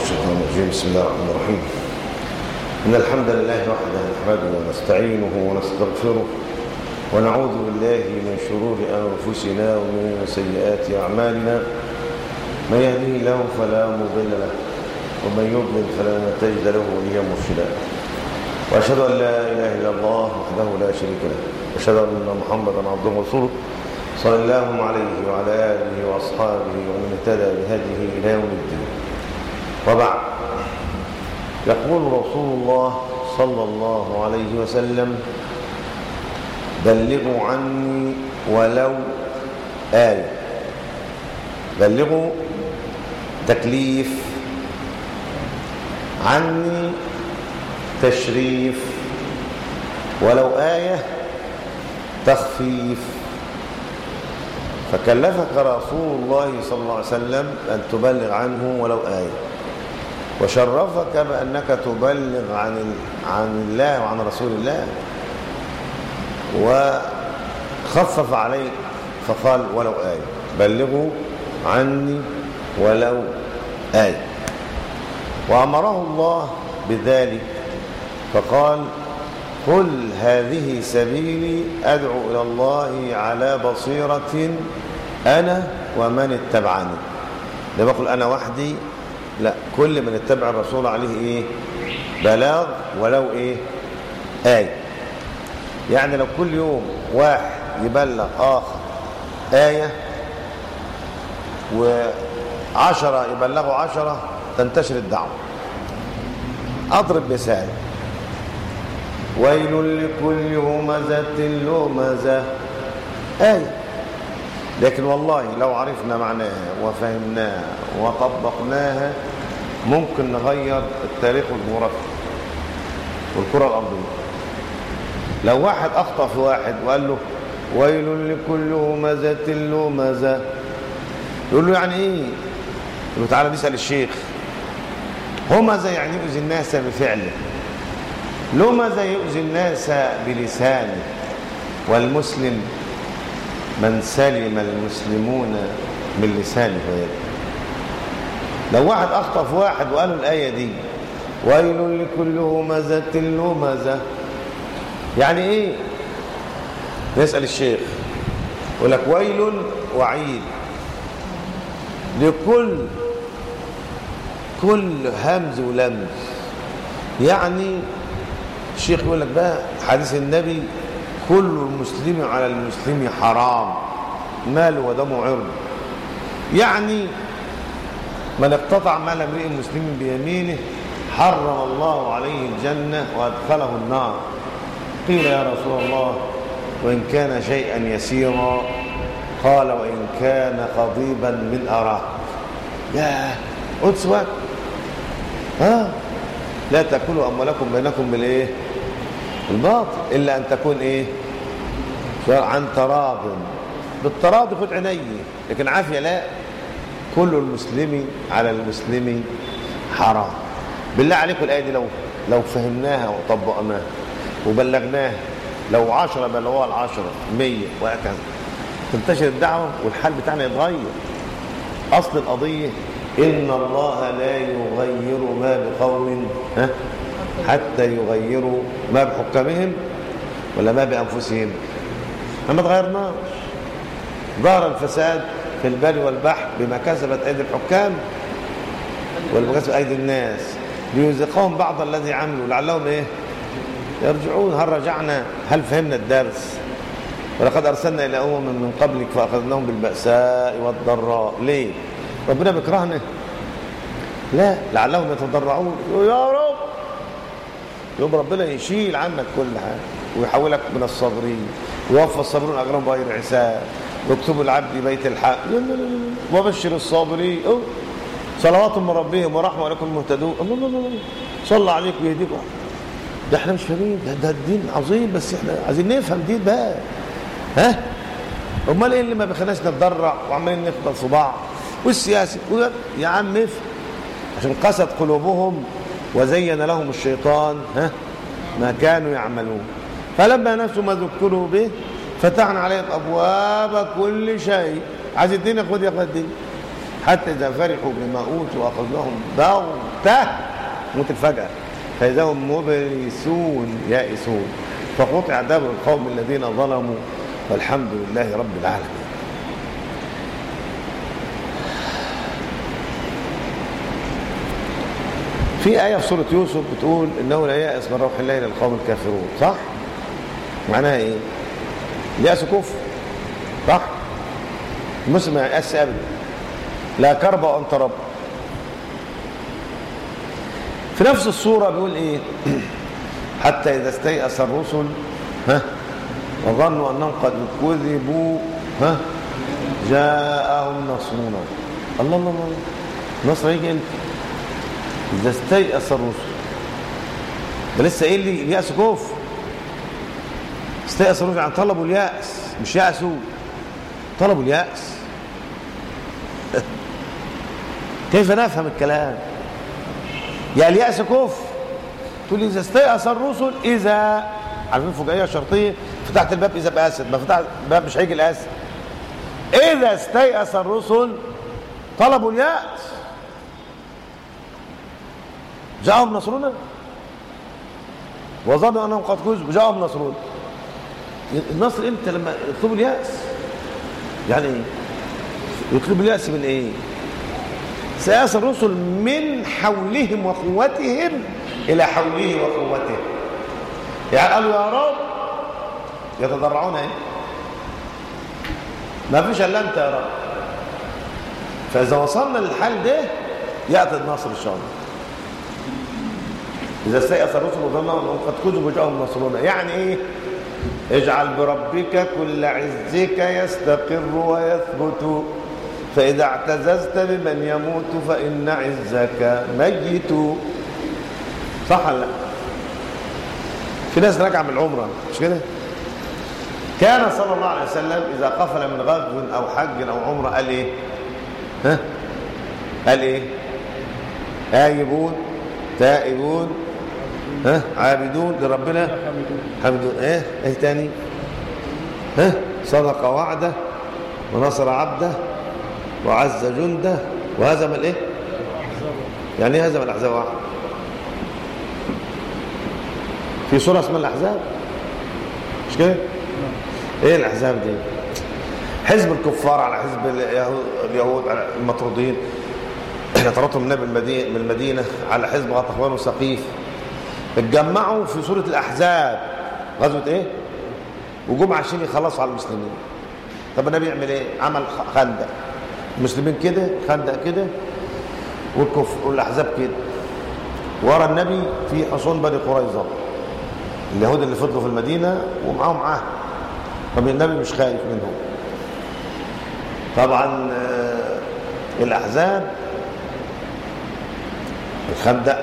الشيطان الرجيم. بسم الله الرحمن الرحيم. إن الحمد لله وحده نحمده ونستعينه ونستغفره ونعوذ بالله من شرور أنفسنا ومن سيئات أعمالنا. من يهده الله فلا مضل له ومن يضلل فلا تجد له وليا مرشدا. وأشهد أن لا إله إلا الله وحده لا شريك له وأشهد أن محمدا عبده ورسوله صلى الله عليه وعلى آله وأصحابه ومن اهتدى بهديه إلى يوم الدين. وبعد، يقول رسول الله صلى الله عليه وسلم: بلغوا عني ولو آية. بلغوا تكليف، عني تشريف، ولو آية تخفيف. فكلفك رسول الله صلى الله عليه وسلم أن تبلغ عنه ولو آية، وشرفك بأنك تبلغ عن الله وعن رسول الله، وخفف عليك فقال ولو آية. بلغوا عني ولو آية. وأمره الله بذلك فقال: قل هذه سبيلي أدعو إلى الله على بصيرة أنا ومن اتبعني. لا بقول أنا وحدي، لا، كل من اتبع الرسول عليه إيه؟ بلاغ ولو إيه؟ آية. يعني لو كل يوم واحد يبلغ آخر آية و10 يبلغوا 10 تنتشر الدعوة. أضرب مثال: ويل لكل همزة لمزة، آية. لكن والله لو عرفنا معناها وفهمناها وطبقناها ممكن نغير التاريخ والجغرافيا والكرة الأرضية. لو واحد أخطأ في واحد وقال له ويل لكل همزة لمزة، يقول له يعني إيه؟ يقول له تعالى نسأل الشيخ. همزة يعني يؤذي الناس بفعله، لمزة يؤذي الناس بلسانه، والمسلم من سلم المسلمون من لسانه ويده. لو واحد أخطأ في واحد وقالوا الآية دي ويل لكل همزة لمزة، يعني إيه؟ نسأل الشيخ، يقول لك ويل وعيد لكل همز ولمز. يعني الشيخ يقول لك بقى حديث النبي: كل المسلم على المسلم حرام، ماله ودمه عرض. يعني من اقتطع مال امرئ مسلم بيمينه حرم الله عليه الجنة وأدخله النار. قيل يا رسول الله وإن كان شيئا يسيرا؟ قال وإن كان قضيبا من أراك. يا قدس وقت لا تأكلوا أموالكم بينكم بالإيه؟ الباطل، إلا أن تكون إيه؟ عن تراض. بالتراضي خد عيني، لكن عافية لا. كل المسلم على المسلم حرام. بالله عليكم الآية دي لو فهمناها وطبقناها وبلغناها، لو 10 بلغوها 10 100 وهكذا، تنتشر الدعوة والحال بتاعنا يتغير. أصل القضية إن الله لا يغير ما بقوم حتى يغيروا ما بحكامهم ولا ما بأنفسهم. ما تغيرناش. ظهر الفساد في البر والبحر بما كسبت أيدي الحكام وبما كسبت أيدي الناس ليذيقهم بعض الذي عملوا لعلهم إيه؟ يرجعون. هل رجعنا؟ هل فهمنا الدرس؟ ولقد أرسلنا إلى من قبلك فأخذناهم بالبأساء والضراء. ليه؟ ربنا بيكرهنا؟ لا، لعلهم يتضرعون. يا رب، يوم ربنا يشيل عنك كل حاجة ويحولك من الصابرين، ويوفى الصابرون أجرهم بغير حساب، واكتبوا العبد بيت الحق، وبشر الصابرين، صلوات من ربهم ورحمة ولكم المهتدون. الله صلى عليك ويهديكم. ده احنا مش فاهمين، ده الدين عظيم، بس احنا عايزين نفهم دين بقى. امال ايه اللي ما بيخليناش نتضرع وعمالين نفضل في بعض؟ والسياسه يا عم افهم، عشان قست قلوبهم وزين لهم الشيطان ما كانوا يعملون. فلما نسوا ما ذكروا به فتحنا عليهم ابواب كل شيء. عايز الدين خد يا الدين، حتى إذا فرحوا بما أوتوا وأخذناهم بغتة موت الفجأة فإذا هم مبلسون يائسون فقطع دابر القوم الذين ظلموا والحمد لله رب العالمين. في آية في سورة يوسف بتقول إنه لا يأس من روح الله إلا القوم الكافرون، صح؟ معناها إيه؟ اليأس كفر، صح؟ المسلم ما يأس أبدا، لا كرب وأنت رب. في نفس الصورة بيقول إيه؟ حتى إذا استيأس الرسل وظنوا أنهم قد كذبوا جاءهم نصرنا. الله الله الله، نصر يجي أنت إذا استيأس الرسل، ده لسه قايل لي اليأس كفر. استيأس الرسل يعني طلبوا اليأس، مش يأسوا، طلبوا اليأس. كيف نفهم الكلام؟ يا اليأس كفر، تقول لي إذا استيأس الرسل، إذا عارفين فجائية شرطية، فتحت الباب إذا بأسد، ما فتحت الباب مش هيجي الأسد. إذا استيأس الرسل طلبوا اليأس جاءهم نصرنا وظنوا أنهم قد كذبوا جاءهم نصرنا. النصر إمتى؟ لما يطلبوا اليأس. يعني إيه؟ يطلبوا اليأس من إيه؟ سيأس الرسل من حولهم وقوتهم إلى حوله وقوته. يعني قالوا يا رب، يتضرعون إيه؟ ما فيش إلا أنت يا رب. فإذا وصلنا للحال ده يأتي النصر إن شاء الله. إذا استيأس الرسل وظنوا أنهم قد كذبوا جاءهم نصرنا. يعني إيه؟ اجعل بربك كل عزك يستقر ويثبت، فإذا اعتززت بمن يموت فإن عزك ميت. صح ولا لا؟ في ناس راجعه من العمره مش كده؟ كان صلى الله عليه وسلم إذا قفل من غزو أو حج أو عمره قال إيه؟ قال إيه؟ آيبون تائبون عابدون لربنا حمدون. إيه تاني؟ صدق وعده ونصر عبده وعز جنده وهزم الايه؟ يعني ايه هزم الاحزاب؟ واحد في سوره اسمها الاحزاب مش كده؟ ايه الاحزاب دي؟ حزب الكفار على حزب اليهود على المطرودين، طردهم النبي من المدينه على حزب غطفان وسقيف، اتجمعوا في سوره الاحزاب غزوه ايه؟ وجم عشان يخلصوا على المسلمين. طب النبي يعمل ايه؟ عمل خندق، المسلمين كده، خندق كده، والاحزاب كده، ورا النبي في حصون بني قريظه، اليهود اللي فضلوا في المدينه ومعاهم عهد. طب النبي مش خايف منهم. طبعا الاحزاب الخندق،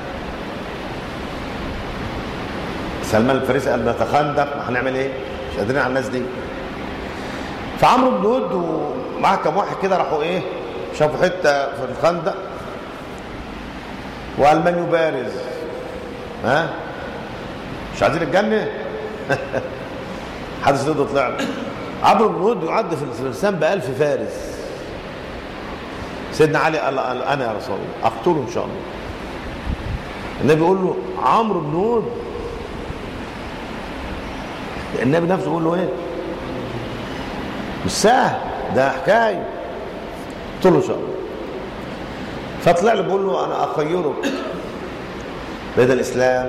سلمان الفارسي قال نتخندق، ما هنعمل ايه؟ مش قادرين على الناس دي. فعمرو بن هود ومعاه كم واحد كده راحوا ايه؟ شافوا حته في الخندق وقال من يبارز؟ مش عايزين الجنه؟ حدث ضد طلع. عمرو بن هود يعد في الفرسان ب1000 فارس. سيدنا علي قال انا يا رسول الله اقتله ان شاء الله. النبي يقول له عمرو بن هود، النبي نفسه يقول له ايه؟ مش سهل ده حكايه. قلت له ان شاء الله. فطلع له بيقول له انا اخيرك بين الاسلام.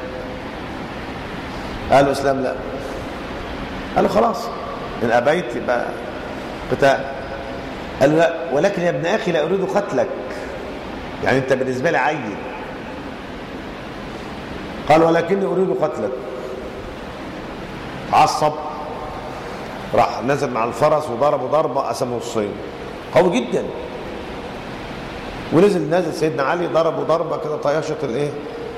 قال له اسلام لا. قال له خلاص ان ابيت يبقى قتال. قال له لا ولكن يا ابن اخي لا اريد قتلك، يعني انت بالنسبه لي عيل. قال ولكني اريد قتلك. عصب، راح نزل مع الفرس وضربه ضربه قسمه نصين قوي جدا، ونزل نازل سيدنا علي ضربه ضربه كده طيشت الايه؟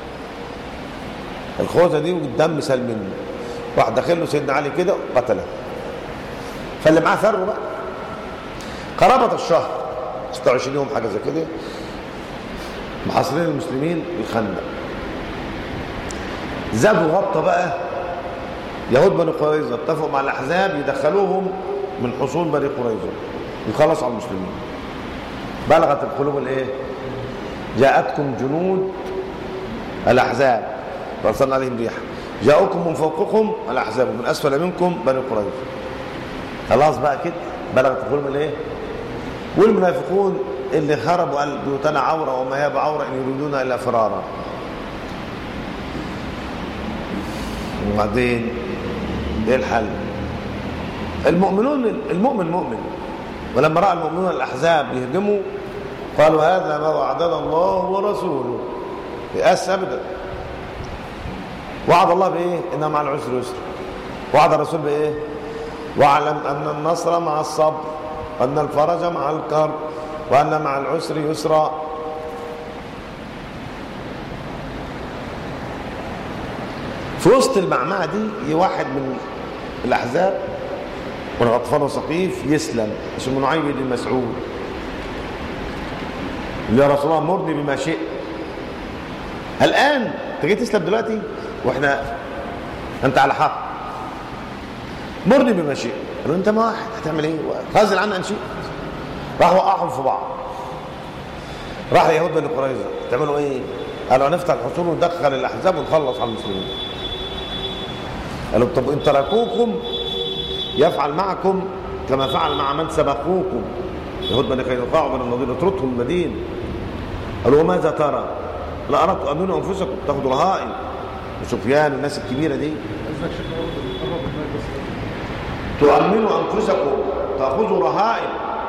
الخوذه دي، والدم سال منه. راح داخل له سيدنا علي كده وقتله. فاللي معاه ثروه بقى قرابه الشهر 26 يوم حاجه زي كده محاصرين المسلمين الخندق. زادوا غطى بقى يهود بني قريظه، اتفقوا مع الاحزاب يدخلوهم من حصون بني قريظه يخلصوا على المسلمين. بلغت القلوب الايه؟ جاءتكم جنود الاحزاب فارسلنا عليهم ريحا، جاءوكم من فوقكم الاحزاب ومن اسفل منكم بني قريظه. خلاص بقى كده بلغت القلوب الايه؟ والمنافقون اللي خربوا قال بيوتنا عوره وما هي بعوره ان يريدون الا فرارا. وبعدين ايه الحل؟ المؤمن مؤمن، ولما راى المؤمنون الاحزاب يهجموا قالوا هذا ما وعدنا الله ورسوله. يأس ابدا. وعد الله بايه؟ ان مع العسر يسر. وعد الرسول بايه؟ واعلم ان النصر مع الصبر وان الفرج مع الكرب وان مع العسر يسرا. في وسط المعمعه دي واحد من الاحزاب والغطفان وثقيف يسلم، اسمه نعيم بن مسعود. يا رسول الله مرني بما شئت. الان انت جاي تسلم دلوقتي واحنا انت على حق، مرني بما شئت. قالوا انت ما واحد هتعمل ايه؟ غازل عنا ان شئت. راح وقعهم في بعض. راح يهود بني قريظه تعملوا ايه؟ قالوا هنفتح الحصون وندخل الاحزاب ونخلص على المسلمين. قالوا طب ان تركوكم يفعل معكم كما فعل مع من سبقوكم. يهود بني قينقاع وبني النضير اطردهم المدينه. قالوا وماذا ترى؟ لا اردت تؤمنوا انفسكم تاخذوا رهائن. وسفيان والناس الكبيره دي تؤمنوا انفسكم تاخذوا رهائن.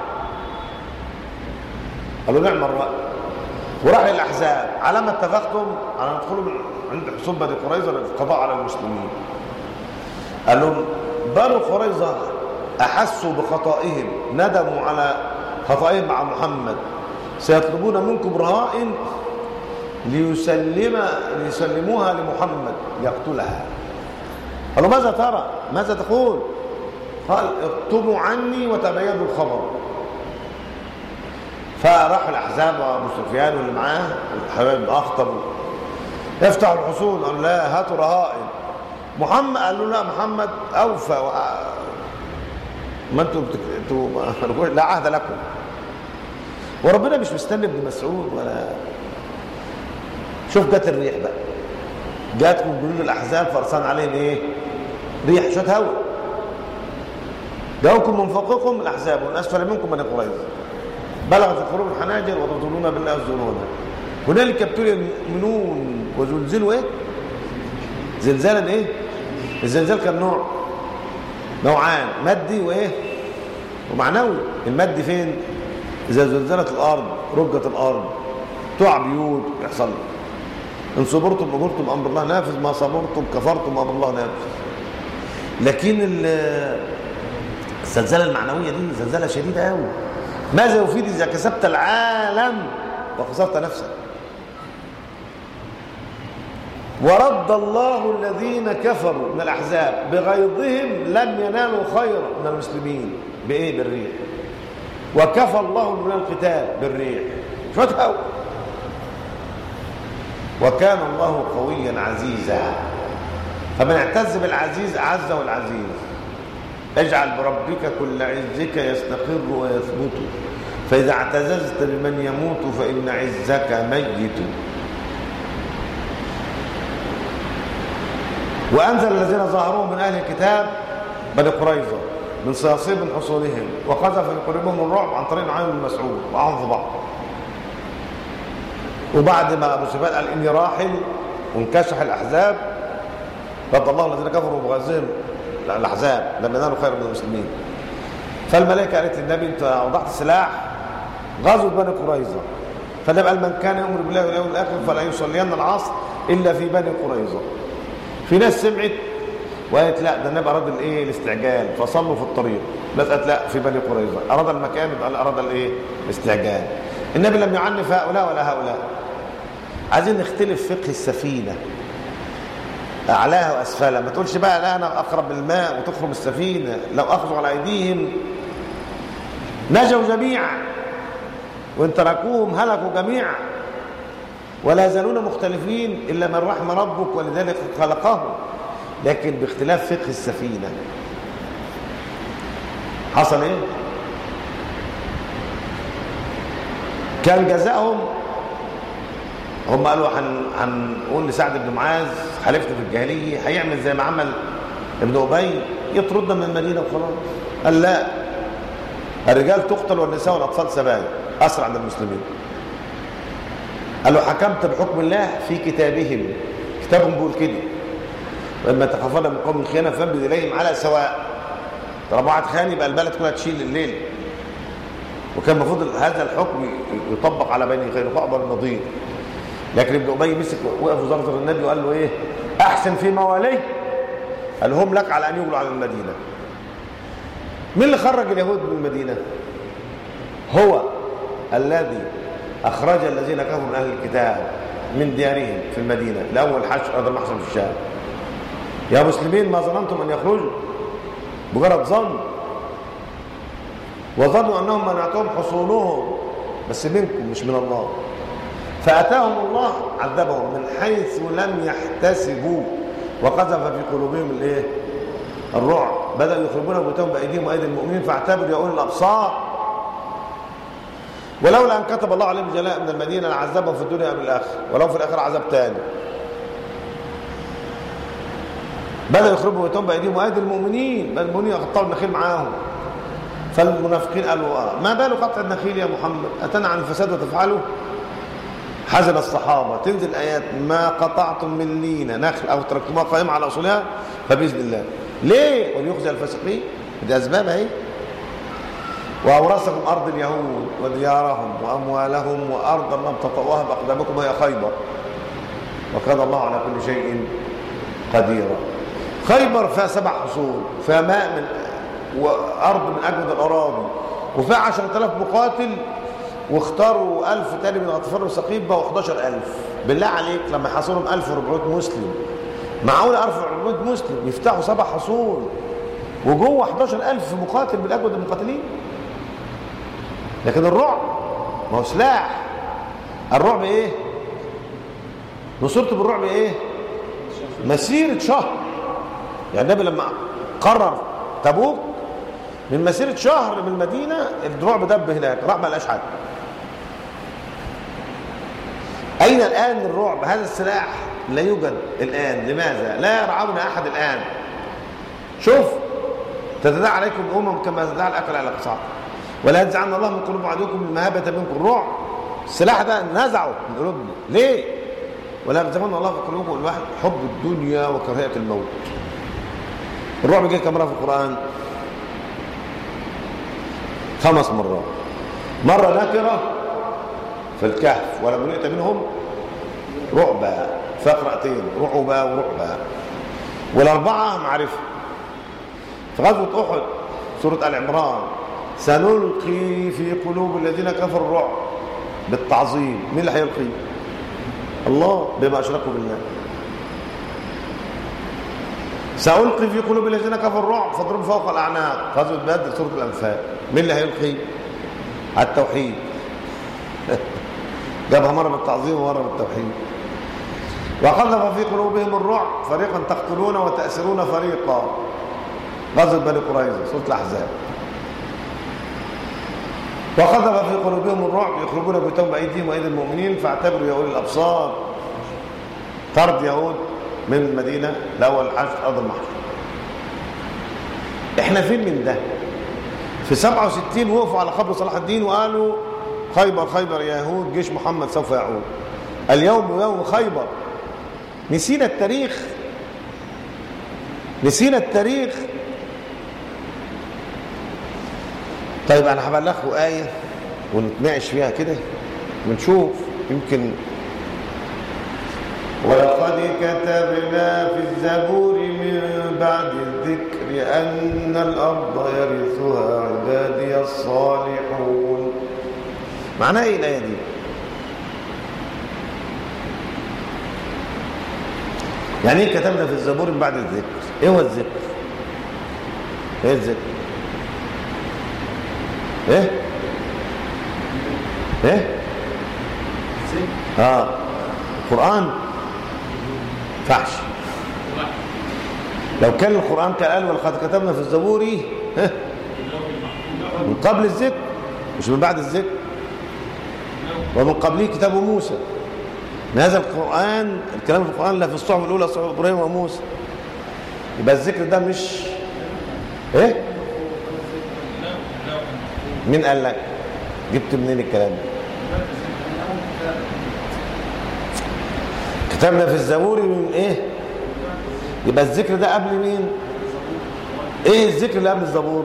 قالوا نعم الراي. وراح للاحزاب على ما اتفقتم على ان تدخلوا من عند حصون بني قريظه للقضاء على المسلمين. قال لهم بنو قريظه احسوا بخطئهم، ندموا على خطئهم مع محمد، سيطلبون منكم رهائن ليسلموها لمحمد يقتلها. قالوا ماذا ترى؟ ماذا تقول؟ قال اكتبوا عني وتبينوا الخبر. فراح الاحزاب وابو سفيان واللي معاه الحبايب اخطبوا افتحوا الحصون. قالوا لا هاتوا رهائن. محمد قال له لا محمد اوفى ما انتم لا عهد لكم. وربنا مش مستني ابن مسعود ولا. شوف جت الريح بقى، جاتكم جنود الاحزاب فارسلنا عليهم ايه؟ ريح شويه هواء. جاءوكم من فوقكم الاحزاب ومن اسفل منكم بني قريظه بلغت القلوب الحناجر وتظنون بالله الظنون. هنالك ابتلي المؤمنون وزلزلوا ايه؟ زلزالا ايه؟ الزلزال كان نوعان، مادي وايه؟ ومعنوي. المادي فين؟ اذا زلزلت الارض رجت الارض تقع بيوت يحصل. ان صبرتم اجرتم امر الله نافذ، ما صبرتم كفرتم امر الله نافذ. لكن الزلزال المعنويه دي زلزاله شديده قوي. ماذا يفيد اذا كسبت العالم وخسرت نفسك؟ ورد الله الذين كفروا من الاحزاب بغيظهم لم ينالوا خيرا من المسلمين. بايه؟ بالريح. وكفى الله من القتال بالريح. شويه. وكان الله قويا عزيزا. فمن اعتز بالعزيز اعزه العزيز. اجعل بربك كل عزك يستقر ويثبت، فاذا اعتززت بمن يموت فان عزك ميت. وانزل الذين ظاهروهم من اهل الكتاب بني قريظه من صياصيب من حصونهم وقذف في قلوبهم الرعب عن طريق نعيم بن مسعود وقعهم في بعض. وبعد ما ابو سفيان قال اني راحل وانكشح الاحزاب رد الله الذين كفروا بغزهم الاحزاب لم ينالوا خير من المسلمين. فالملائكه قالت للنبي انت وضعت السلاح غزوه بني قريظه. فالنبي قال من كان يؤمن بالله واليوم الاخر فلا يصلين العصر الا في بني قريظه. في ناس سمعت وقالت لا ده النبي اراد الايه؟ الاستعجال فصلوا في الطريق. ناس قالت لا في بني قريظه. اراد المكان يبقى اراد الايه؟ الاستعجال. النبي لم يعنف هؤلاء ولا هؤلاء. عايزين نختلف فقه السفينه اعلاها واسفلها. ما تقولش بقى لا انا اقرب بالماء وتخرم السفينه. لو اخذوا على ايديهم نجوا جميعا وان تركوهم هلكوا جميعا. ولا يزالون مختلفين الا من رحم ربك ولذلك خلقهم. لكن باختلاف فقه السفينه. حصل ايه؟ كان جزاءهم، هم قالوا هنقول لسعد بن معاذ حلفت في الجاهليه، هيعمل زي ما عمل ابن ابي يطردنا من المدينه وخلاص. قال لا، الرجال تقتل والنساء والاطفال سبايا، اسرع عند المسلمين. قال له حكمت بحكم الله في كتابهم، كتابهم بيقول كده، واما تخافون من قوم الخيانه فانبذ اليهم على سواء. طالما واحد خان يبقى البلد كلها تشيل الليل. وكان المفروض هذا الحكم يطبق على بني قينقاع وبني النضير، لكن ابن ابي مسك وقف وزرزر النبي وقال له ايه؟ احسن في مواليه، قال هم لك على ان يغلوا على المدينه. مين اللي خرج اليهود من المدينه؟ هو الذي اخرج الذين كفروا من اهل الكتاب من ديارهم في المدينه لاول حشر هذا المحشر في الشام. يا مسلمين ما ظننتم ان يخرجوا؟ مجرد ظن، وظنوا انهم منعتهم حصولهم، بس منكم مش من الله. فاتاهم الله عذبهم من حيث لم يحتسبوا، وقذف في قلوبهم الايه؟ الرعب. بداوا يخربون بيوتهم بايديهم وايدي المؤمنين فاعتبروا يا اولي الابصار. ولولا ان كتب الله عليهم الجلاء من المدينه لعذبهم في الدنيا قبل الاخره، ولو في الاخره عذاب ثاني. بدأوا يخربوا بيوتهم بايديهم وايدي المؤمنين، بل المؤمنين قطعوا النخيل معاهم. فالمنافقين قالوا ما بال قطع النخيل يا محمد؟ اتنهى عن الفساد وتفعله؟ حزن الصحابه، تنزل ايات ما قطعتم من لينه نخل او تركتموها قائمه على اصولها فباذن الله. ليه؟ وليخزي الفاسقين. دي اسباب اهي. واورثكم ارض اليهود وديارهم واموالهم وارضا لم تطئوها باقدامكم وهي خيبر، وكان الله على كل شيء قديرا. خيبر فيها 7 حصول، فيها ماء من وارض من اجود الاراضي، وفيها 10,000 مقاتل، واختاروا 1000 تاني من اطفال وثقيف، بقوا 11,000. بالله عليك لما يحاصرهم 1400 مسلم، معقول 1400 مسلم يفتحوا 7 حصول وجوه 11,000 مقاتل من اجود المقاتلين؟ لكن الرعب ما هو سلاح. الرعب ايه؟ نصرته بالرعب ايه؟ مسيرة شهر. يعني النبي لما قرر تبوك من مسيرة شهر من المدينة الرعب دب هناك، راح ما لقاش حد. أين الآن الرعب؟ هذا السلاح لا يوجد الآن. لماذا؟ لا يرعانا أحد الآن. شوف، تتداعى عليكم الأمم كما تتداعى الأكل على القصعة، ولا ينزعن الله من قلوب عدوكم المهابة منكم. الرعب السلاح ده نزعه من قلوبنا. ليه؟ ولا ينزعن الله في قلوبكم الواحد حب الدنيا وكراهية الموت. الرعب جه كم مرة في القرآن؟ 5 مرات. مرة نكرة في الكهف ولم يؤت منهم رعبا، في قراءتين رعبا ورعبا. والأربعة معرفة. في غزوة أحد سورة آل عمران سنلقي في قلوب الذين كفروا الرعب بالتعظيم. مين اللي هيلقي؟ الله، بما أشركوا بالله. سألقي في قلوب الذين كفروا الرعب فاضربوا فوق الأعناق. غزوة بدر سورة الأنفال. مين اللي هيلقي؟ على التوحيد. جابها مرة بالتعظيم ومرة بالتوحيد. وقذف في قلوبهم الرعب فريقا تقتلون وتأسرون فريقا. غزوة بني قريظة سورة الأحزاب. وقذف في قلوبهم الرعب يخرجون بيوتهم بأيديهم وأيدي المؤمنين فاعتبروا يا أولي الأبصار. طرد يهود من المدينة الأول حشر أرض المحشر. إحنا فين من ده؟ في 67 وقفوا على قبر صلاح الدين وقالوا خيبر خيبر يا يهود جيش محمد سوف يعود. اليوم يوم خيبر. نسينا التاريخ. نسينا التاريخ. طيب أنا هبلغكم آية ونتناقش فيها كده ونشوف يمكن. ولقد كتبنا في الزبور من بعد الذكر أن الأرض يرثها عبادي الصالحون. معناها إيه الآية دي؟ يعني إيه كتبنا في الزبور من بعد الذكر؟ إيه هو الذكر؟ إيه الذكر؟ إيه؟ إيه؟ القرآن فحش. لو كان القرآن قال ولقد كتبنا في الزبور من قبل الذكر مش من بعد الذكر. ومن قبله كتاب موسى. من هذا القرآن، الكلام في القرآن لا في الصحف الأولى صحف إبراهيم وموسى. يبقى الذكر ده مش إيه؟ مين قال لك؟ جبت منين الكلام ده؟ كتابنا في الزبور من إيه؟ يبقى الذكر ده قبل مين؟ إيه الذكر اللي قبل الزبور؟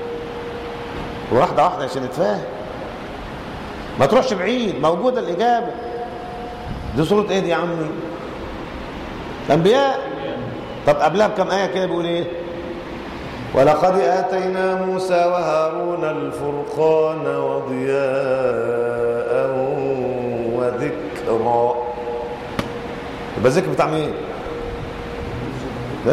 واحدة واحدة عشان نتفاهم، ما تروحش بعيد، موجودة الإجابة. دي سورة إيه دي يا عمي؟ الأنبياء. طب قبلها بكم آية كده بيقول إيه؟ ولقد آتينا موسى وهارون الفرقان وضياء وذكرا. يبقى الذكر بتاع مين؟ بس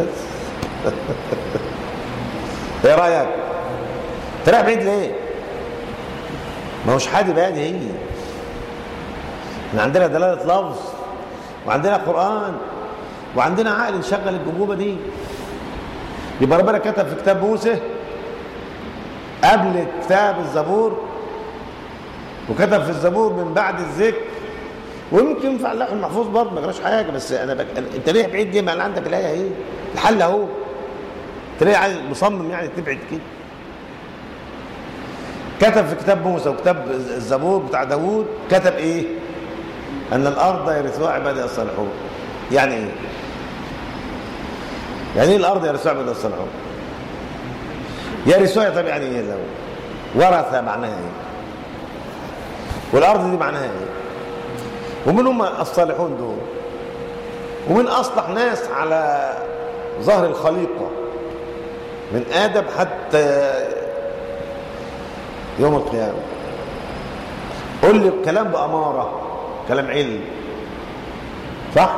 ايه رأيك؟ تراجع بعيد ليه؟ ما هوش حادي بادي. هي احنا عندنا دلالة لفظ، وعندنا قرآن، وعندنا عقل نشغل الجمجمة دي. يبقى ربنا كتب في كتاب موسى قبل كتاب الزبور، وكتب في الزبور من بعد الذكر، ويمكن في اللوح المحفوظ برضه ما جراش حاجه. بس انت ليه بعيد ليه؟ ما اللي عندك الايه اهي، الحل اهو. انت ليه عايز مصمم يعني تبعد كده؟ كتب في كتاب موسى وكتاب الزبور بتاع داوود، كتب ايه؟ ان الارض يرثها عبادي الصالحون. يعني ايه؟ يعني ايه الارض يرثها عبادي الصالحون؟ يرثها طب يعني ايه؟ لو ورث معناها ايه؟ والارض دي معناها ايه؟ ومن هم الصالحون دول؟ ومن اصلح ناس على ظهر الخليقه من ادم حتى يوم القيامه. قل لي كلام باماره، كلام علم، صح؟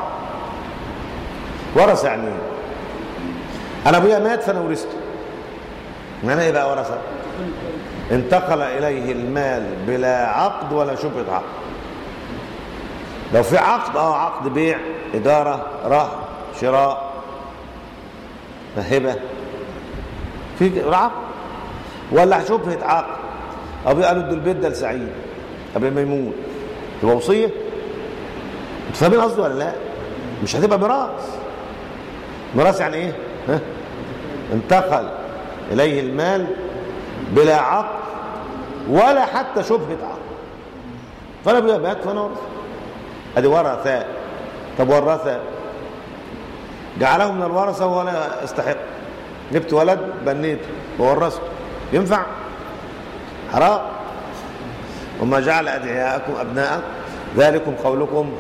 ورث يعني ايه؟ انا ابويا مات فانا ورثته. معناها ايه بقى ورثه؟ انتقل اليه المال بلا عقد ولا شبهه عقد. لو في عقد عقد بيع، إدارة، رهن، شراء، هبة، في عقد، ولا شبهة عقد. أبي قالوا ادوا البيت ده لسعيد قبل ما يموت، تبقى وصية. انتوا فاهمين قصدي ولا لا؟ مش هتبقى ميراث. ميراث يعني ايه؟ ها؟ انتقل إليه المال بلا عقد ولا حتى شبهة عقد. فأنا أبويا مات فأنا ورث. ادي ورثة. طب ورثة جعله من الورثة وهو لا يستحق. جبت ولد بنيته وورثته، ينفع؟ حرام. وما جعل أدعياءكم أبناء ذلكم قولكم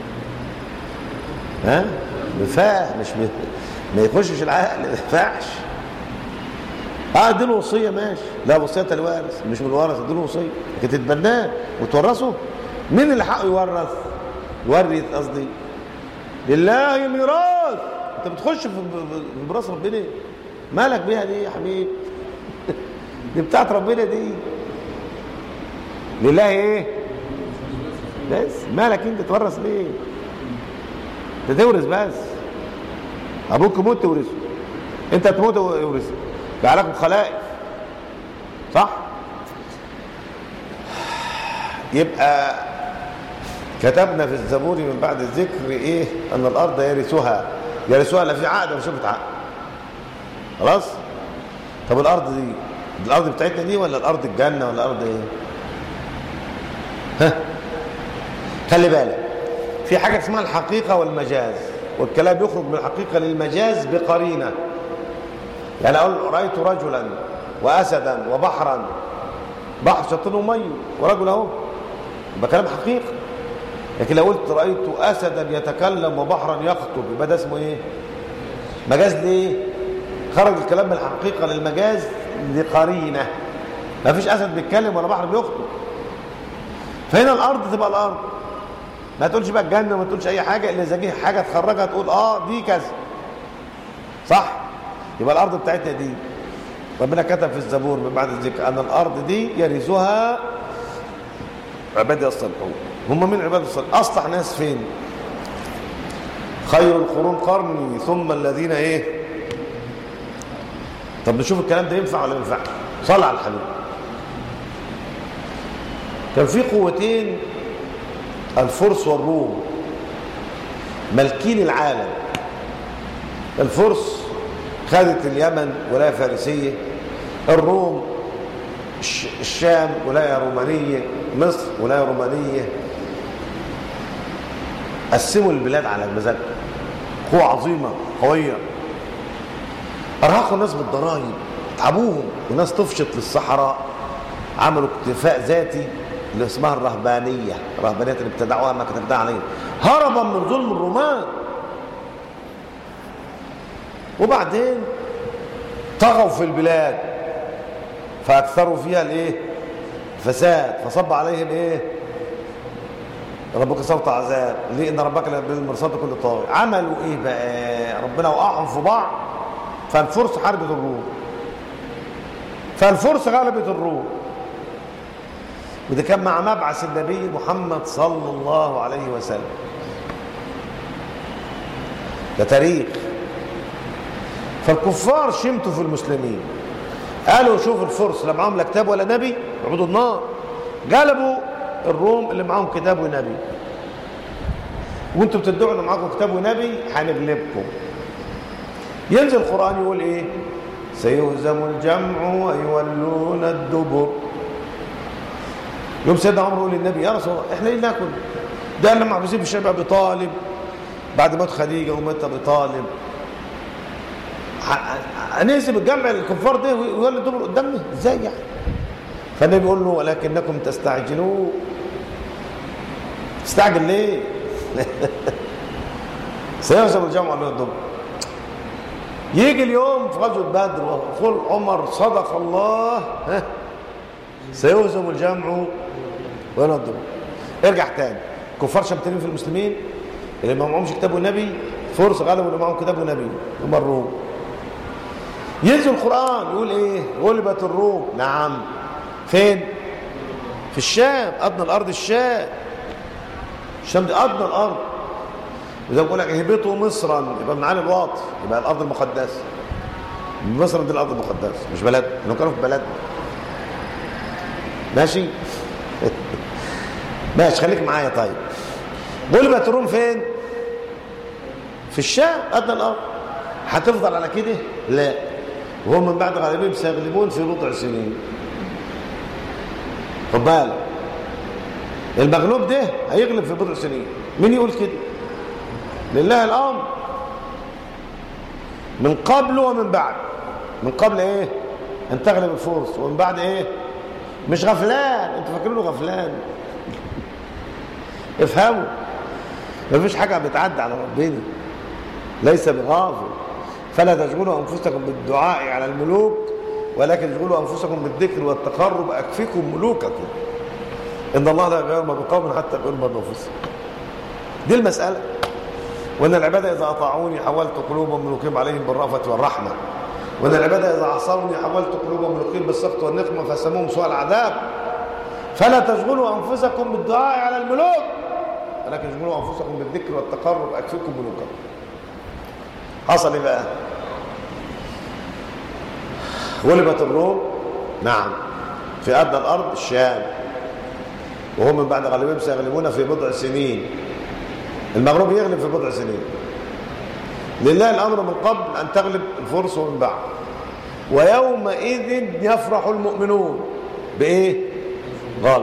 بفاه، مش ما يخشش العقل، ما ينفعش. دي الوصية ماشي، لا وصية الوارث مش من الورثة، دي الوصية لكن تتبناه وتورثه. مين اللي حقه يورث؟ يورث قصدي لله ميراث. انت بتخش في براس ربنا، مالك بيها دي يا حبيبي؟ دي بتاعت ربنا دي، لله ايه؟ بس مالك انت تورث ليه؟ انت تورث بس. ابوك يموت تورثه، انت تموت يورثه، جعلكم خلائف، صح؟ يبقى كتبنا في الزبور من بعد الذكر ايه؟ ان الارض يرثها لا في عقد ولا شبهة عقد. خلاص؟ طب الارض دي الارض بتاعتنا دي ولا الارض الجنه ولا الارض ايه؟ خلي بالك في حاجه اسمها الحقيقه والمجاز، والكلام يخرج من الحقيقه للمجاز بقرينه. يعني اقول رايت رجلا واسدا وبحرا، بحر شط له ميه ورجل اهو، يبقى كلام حقيقه. لكن لو قلت رايت اسدا يتكلم وبحرا يخطب، يبقى ده اسمه ايه؟ مجاز. ليه؟ خرج الكلام من الحقيقه للمجاز لقرينه. ما فيش اسد بيتكلم ولا بحر بيخطب. فهنا الارض تبقى الارض، ما تقولش بقى الجنه، ما تقولش اي حاجه الا اذا جه حاجه تخرجها تقول دي كذا، صح؟ يبقى الارض بتاعتنا دي ربنا كتب في الزبور من بعد الذكر ان الارض دي يرثها عبادي الصالحون. هم من عباد الصالحين؟ اصلح ناس فين؟ خير القرون قرني ثم الذين ايه؟ طب نشوف الكلام ده ينفع ولا ما ينفعش. صلى على الحبيب. كان في قوتين الفرس والروم مالكين العالم. الفرس خدت اليمن ولاية فارسية، الروم الشام ولاية رومانية، مصر ولاية رومانية. قسموا البلاد على المزاج، قوة عظيمة قوية. أرهقوا الناس بالضرائب، تعبوهم، والناس تفشط للصحراء. عملوا اكتفاء ذاتي اللي اسمها الرهبانية، الرهبانية اللي ابتدعوها ما كتبتها عليهم هربا من ظلم الرومان. وبعدين طغوا في البلاد فأكثروا فيها الايه؟ فساد، فصب عليهم ايه؟ ربك صوت عذاب. ليه؟ ان ربك بالمرصاد كل طاغي. عملوا ايه بقى؟ ربنا وقعهم في بعض، فالفرس حاربت الروم، فالفرس غلبت الروم. وده كان مع مبعث النبي محمد صلى الله عليه وسلم. ده تاريخ. فالكفار شمتوا في المسلمين، قالوا شوف الفرس لا معاهم لا كتاب ولا نبي يعبدوا النار، غلبوا الروم اللي معاهم كتاب ونبي، وانتوا بتدعوا ان معاكم كتاب ونبي هنغلبكم. ينزل القرآن يقول ايه؟ سيهزم الجمع ويولون الدبر. يوم سيدنا عمر يقول للنبي يا رسول الله احنا ليه ناكل؟ ده احنا محبوسين في الشعب ابي طالب بعد موت خديجه ومات ابي طالب، هنهزم الجمع الكفار ده ويولي الدبر قدامنا ازاي يعني؟ فالنبي يقول له ولكنكم تستعجلون. تستعجل ليه؟ سيهزم الجمع ويولون الدبر. يجي اليوم في غزوه بدر ويقول عمر صدق الله، سيهزم الجمع ويولون الدبر. ارجع تاني، كفار شمتانين في المسلمين اللي ما معهمش كتاب ونبي، فرس غلبوا اللي معهم كتاب ونبي هم الروم. ينزل القرآن يقول ايه؟ غلبت الروم. نعم. فين؟ في الشام، أدنى الأرض الشام. الشام دي أدنى الأرض. وإذا بقول لك اهبطوا مصرا يبقى من عالي الواطي، يبقى الأرض المقدسة. مصر دي الأرض المقدسة مش بلد، إنهم كانوا في بلد. ماشي؟ ماشي خليك معايا. طيب غلبت الروم فين؟ في الشام أدنى الأرض. هتفضل على كده؟ لا، وهم من بعد غالبين سيغلبون في بضع سنين. خد بالك، المغلوب ده هيغلب في بضع سنين. مين يقول كده؟ لله الامر من قبل ومن بعد. من قبل ايه؟ ان تغلب الفرس، ومن بعد ايه؟ مش غفلان. انتوا فاكرينه غفلان؟ افهموا، مفيش حاجه بتعدي على ربنا، ليس بغافل. فلا تشغلوا انفسكم بالدعاء على الملوك ولكن اشغلوا انفسكم بالذكر والتقرب اكفكم ملوككم. ان الله لا يغير ما بقوم حتى يغيروا ما بانفسهم. دي المساله. وان العباد اذا اطاعوني حولت قلوبهم ملوكهم عليهم بالرأفة والرحمه، وان العباد اذا عصوني حولت قلوبهم ملوكهم بالسخط والنقمه فسموهم سوء العذاب. فلا تشغلوا انفسكم بالدعاء على الملوك ولكن اشغلوا انفسكم بالذكر والتقرب اكفكم ملوككم. حصل ايه بقى؟ غلبت الروم. نعم. في أدنى الأرض الشام، وهم من بعد غالبهم سيغلبون في بضع سنين. المغلوب يغلب في بضع سنين. لله الأمر من قبل أن تغلب الفرس ومن بعد. ويومئذ يفرح المؤمنون بإيه؟ غلط.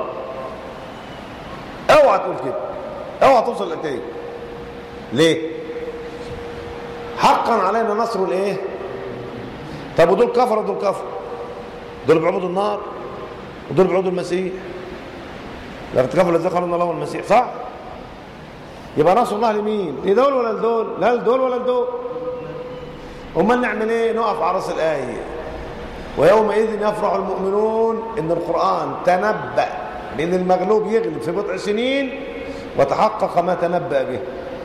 اوعى تقول كده، اوعى توصل لكده. ليه؟ حقا علينا نصر الايه؟ طب ودول كفر ودول كفر، دول بيعبدوا النار ودول بيعبدوا المسيح. لقد كفر الذين قالوا ان الله هو المسيح، صح؟ يبقى نصر الله لمين؟ لدول ولا لدول؟ لا لدول ولا لدول. امال نعمل ايه؟ نقف على راس الايه. ويومئذ يفرح المؤمنون. ان القران تنبأ بان المغلوب يغلب في بضع سنين وتحقق ما تنبأ به.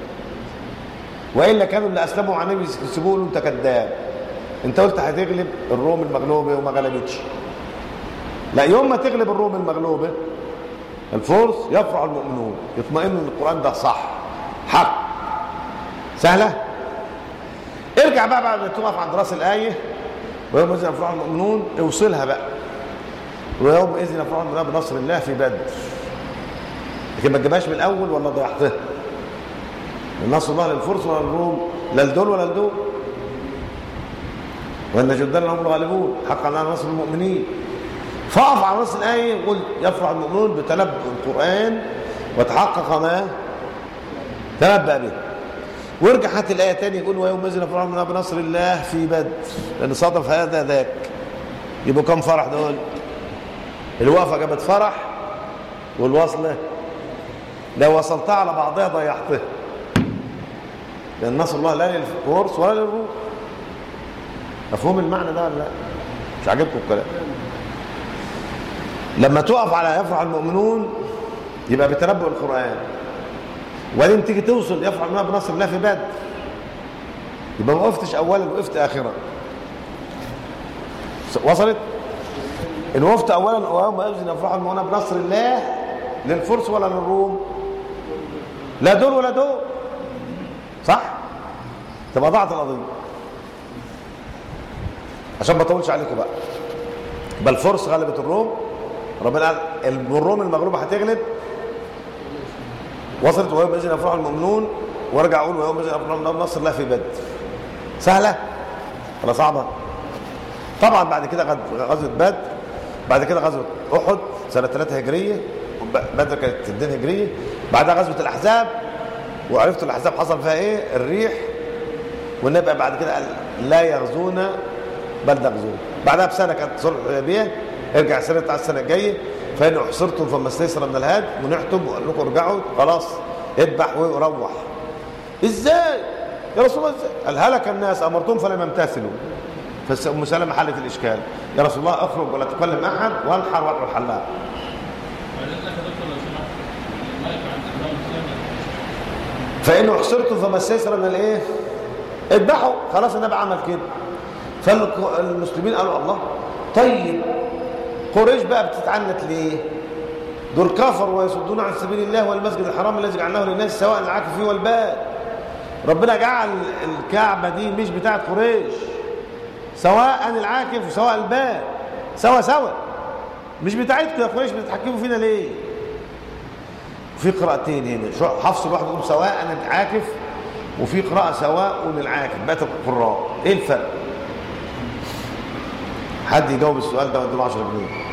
والا كانوا اللي اسلموا عن النبي يسيبوه له انت كذاب، انت قلت هتغلب الروم المغلوبه وما غلبتش. لا، يوم ما تغلب الروم المغلوبه الفرس يفرح المؤمنون، يطمئنوا ان القران ده صح حق. سهله. ارجع بقى بعد ما تقف عند راس الايه ويومئذ يفرح المؤمنون، اوصلها بقى ويومئذ يفرح المؤمنون بنصر الله في بدر. لكن ما تجيبهاش من الاول ولا ضيعتها. النصر الله للفرس ولا للروم؟ لا لدول ولا لدول. وان جندنا هم الغالبون حقا على نصر المؤمنين. فاقف على نص الايه وقل يفرح المؤمنون بتنبؤ القران وتحقق ما تنبأ به. وارجع هات الايه ثانيه يقول ويوم يزن فرح المؤمنون بنصر الله في بدر، لان صادف هذا ذاك. يبقوا كم فرح دول؟ الوقفه جابت فرح والوصله لو وصلتها على بعضها ضيعتها، لان نصر الله لا للفرس ولا للروم. مفهوم المعنى ده ولا لا؟ مش عاجبكم الكلام؟ لما تقف على يفرح المؤمنون يبقى بتنبؤ القرآن، وبعدين تيجي توصل يفرح المؤمنون بنصر الله في بدر، يبقى ما وقفتش اولا وقفت اخرا. وصلت؟ ان وقفت اولا ويوم يزن يفرح المؤمنون بنصر الله للفرس ولا للروم؟ لا دول ولا دول، صح؟ تبقى ضاعت القضيه. عشان ما اطولش عليكم بقى، بل الفرس غلبت الروم، ربنا قال الروم المغلوبه هتغلب. وصلت ويوم يزن يفرح المؤمنون، وارجع اقول ويوم يزن يفرح المؤمنون بنصر الله في بدر. سهله ولا صعبه؟ طبعا بعد كده غزوه بدر، بعد كده غزوه احد سنه 3 هجريه، بدر كانت 2 هجريه، بعدها غزوه الاحزاب، وعرفتوا الاحزاب حصل فيها ايه؟ الريح، والنبي بعد كده قال لا يغزونا بل نغزوه. بعدها بسنه كانت صلح الحديبيه، ارجع السنه بتاع السنه الجايه فان احصرتم فما استيسر من الهاد، ونحتم وقال لكم ارجعوا خلاص اذبح وروح. ازاي يا رسول الله؟ ازاي؟ قال هلك الناس امرتم فلم يمتثلوا. فام سلمة حلت الاشكال، يا رسول الله اخرج ولا تكلم احد وانحر واقع الحلاق. فان احصرتم فما استيسر من الايه؟ اذبحوا. خلاص النبي عمل كده. فالمسلمين قالوا الله، طيب قريش بقى بتتعنت ليه؟ دول كفروا ويصدون عن سبيل الله والمسجد الحرام الذي جعلناه للناس سواء العاكف فيه والباد. ربنا جعل الكعبه دي مش بتاعت قريش، سواء العاكف وسواء الباد، سوا مش بتاعتكم يا قريش، بتتحكموا فينا ليه؟ في قراءتين هنا، حفص الواحد يقول سواء العاكف، وفي قراءه سواء العاكف، بقت القراء. ايه الفرق؟ حد يجاوب السؤال ده واديله 10 جنيه.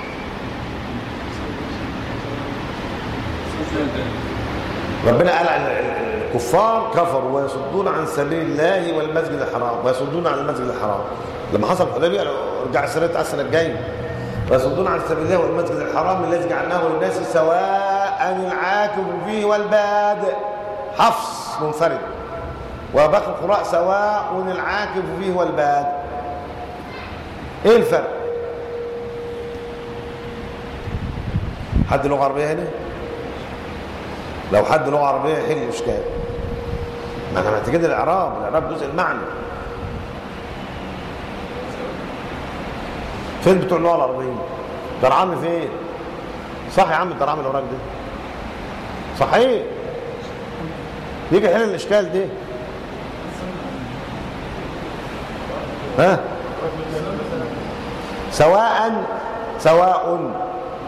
ربنا قال عن الكفار كفروا ويصدون عن سبيل الله والمسجد الحرام، ويصدون عن المسجد الحرام. لما حصل الحديبيه رجع السنه الجايه، ويصدون عن سبيل الله والمسجد الحرام الذي جعلناه للناس سواء العاكف فيه والباد. حفص منفرد، وباقي القراء سواء العاكف فيه والباد. ايه الفرق؟ حد لغه عربيه هنا؟ لو حد لغه عربيه يحل الاشكال. ما احنا محتاجين الاعراب جزء المعنى. فين بتوع اللغه العربيه؟ درعامي فين؟ صح يا عم الدرعامي اللي وراك ده صحيح، يجي يحل الاشكال ده. ها سواء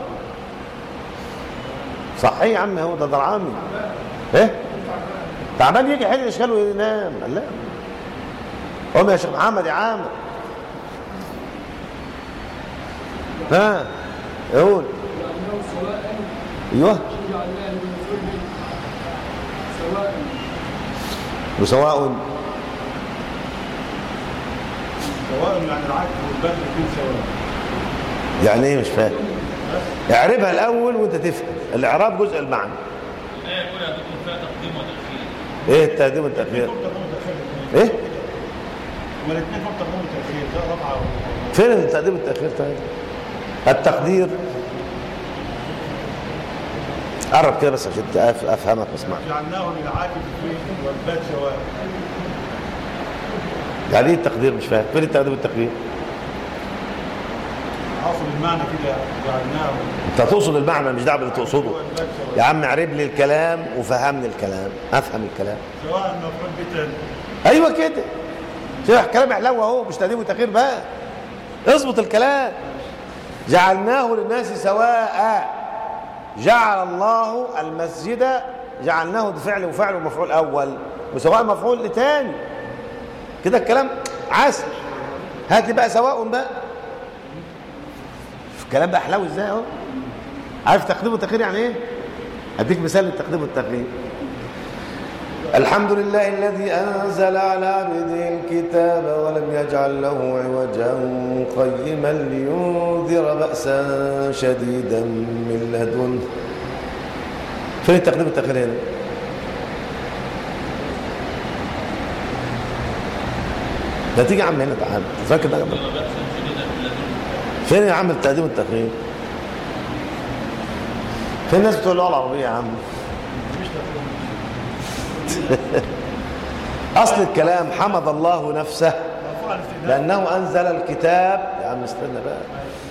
صحيح يا عم، هو ده درعامي. ايه تعبان يجي يحل الاشكال وينام. لا قوم يا شيخ محمد يا عامر. ها يقول ايوه وسواء يعني العكس والبدل يكون سواء. يعني ايه؟ مش فاهم. اعربها الاول وانت تفهم. الاعراب جزء المعنى. الايه يقول هتكون فيها تقديم وتاخير. ايه التقديم والتاخير؟ ايه؟ هما الاثنين فوق تقديم وتاخير، ده رفعه. فين التقديم والتاخير؟ طيب التقدير قرب كده بس عشان افهمك واسمعك. جعلناه للعاكف فيه والباد سواء. يعني ايه التقدير؟ مش فاهم. فين التقديم والتاخير؟ اصل المعنى كده جعلناه. انت تقصد المعنى مش دعوه باللي تقصده يا عم. اعرب لي الكلام وفهمني الكلام، افهم الكلام. سواء مفعول به. ايوه كده، شوف كلام حلو اهو، مش تقديم وتاخير بقى. اظبط الكلام. جعلناه للناس سواء جعل الله المسجد جعلناه فعل وفعل ومفعول اول وسواء مفعول لتاني كده الكلام عسل. هات لي بقى سواء بقى الكلام بقى حلاوي ازاي اهو. عارف تقديم والتاخير يعني ايه؟ اديك مثال للتقديم والتاخير. الحمد لله الذي انزل على عبده الكتاب ولم يجعل له عوجا قيما لينذر بأسا شديدا من لدنه. فين التقديم والتاخير هنا؟ ده تيجي يا عم هنا تعال فاكر ده فين يا عم التقديم والتاخير؟ فين الناس بتقول اللغه العربيه يا عم؟ اصل الكلام حمد الله نفسه لانه انزل الكتاب. يا عم استنى بقى.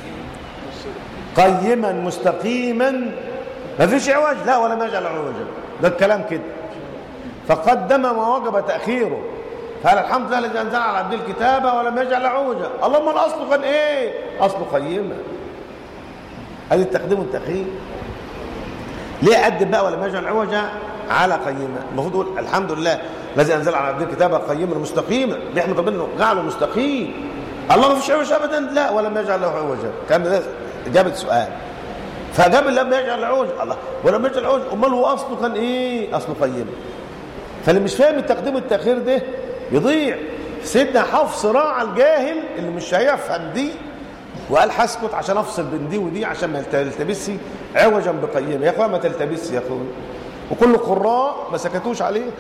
قيما مستقيما ما فيش عوج لا ولا يجعل عوجا. ده الكلام كده. فقدم ما وجب تاخيره فقال الحمد لله الذي انزل على عبده الكتاب ولم يجعل عوجا. اللهم الاصل كان ايه؟ اصله قيما. هذه التقديم والتاخير. ليه قدم بقى ولم يجعل عوجا على قيما؟ المفروض يقول الحمد لله الذي انزل على عبده الكتاب قيما مستقيما. بيحمد ربنا انه جعله مستقيم. الله ما فيش عوج ابدا لا ولم يجعل له عوجا. كان ده اجابه سؤال فجاب لم يجعل عوج. الله ولم يجعل عوج امال هو اصله كان ايه؟ اصله قيما. فاللي مش فاهم التقديم والتاخير ده يضيع. سيدنا حفص راعى الجاهل اللي مش هيفهم دي وقال هسكت عشان افصل بين دي ودي عشان ما تلتبسي عوجا بقيم. يا اخويا ما تلتبسي يا اخويا. وكل القراء ما سكتوش عليه.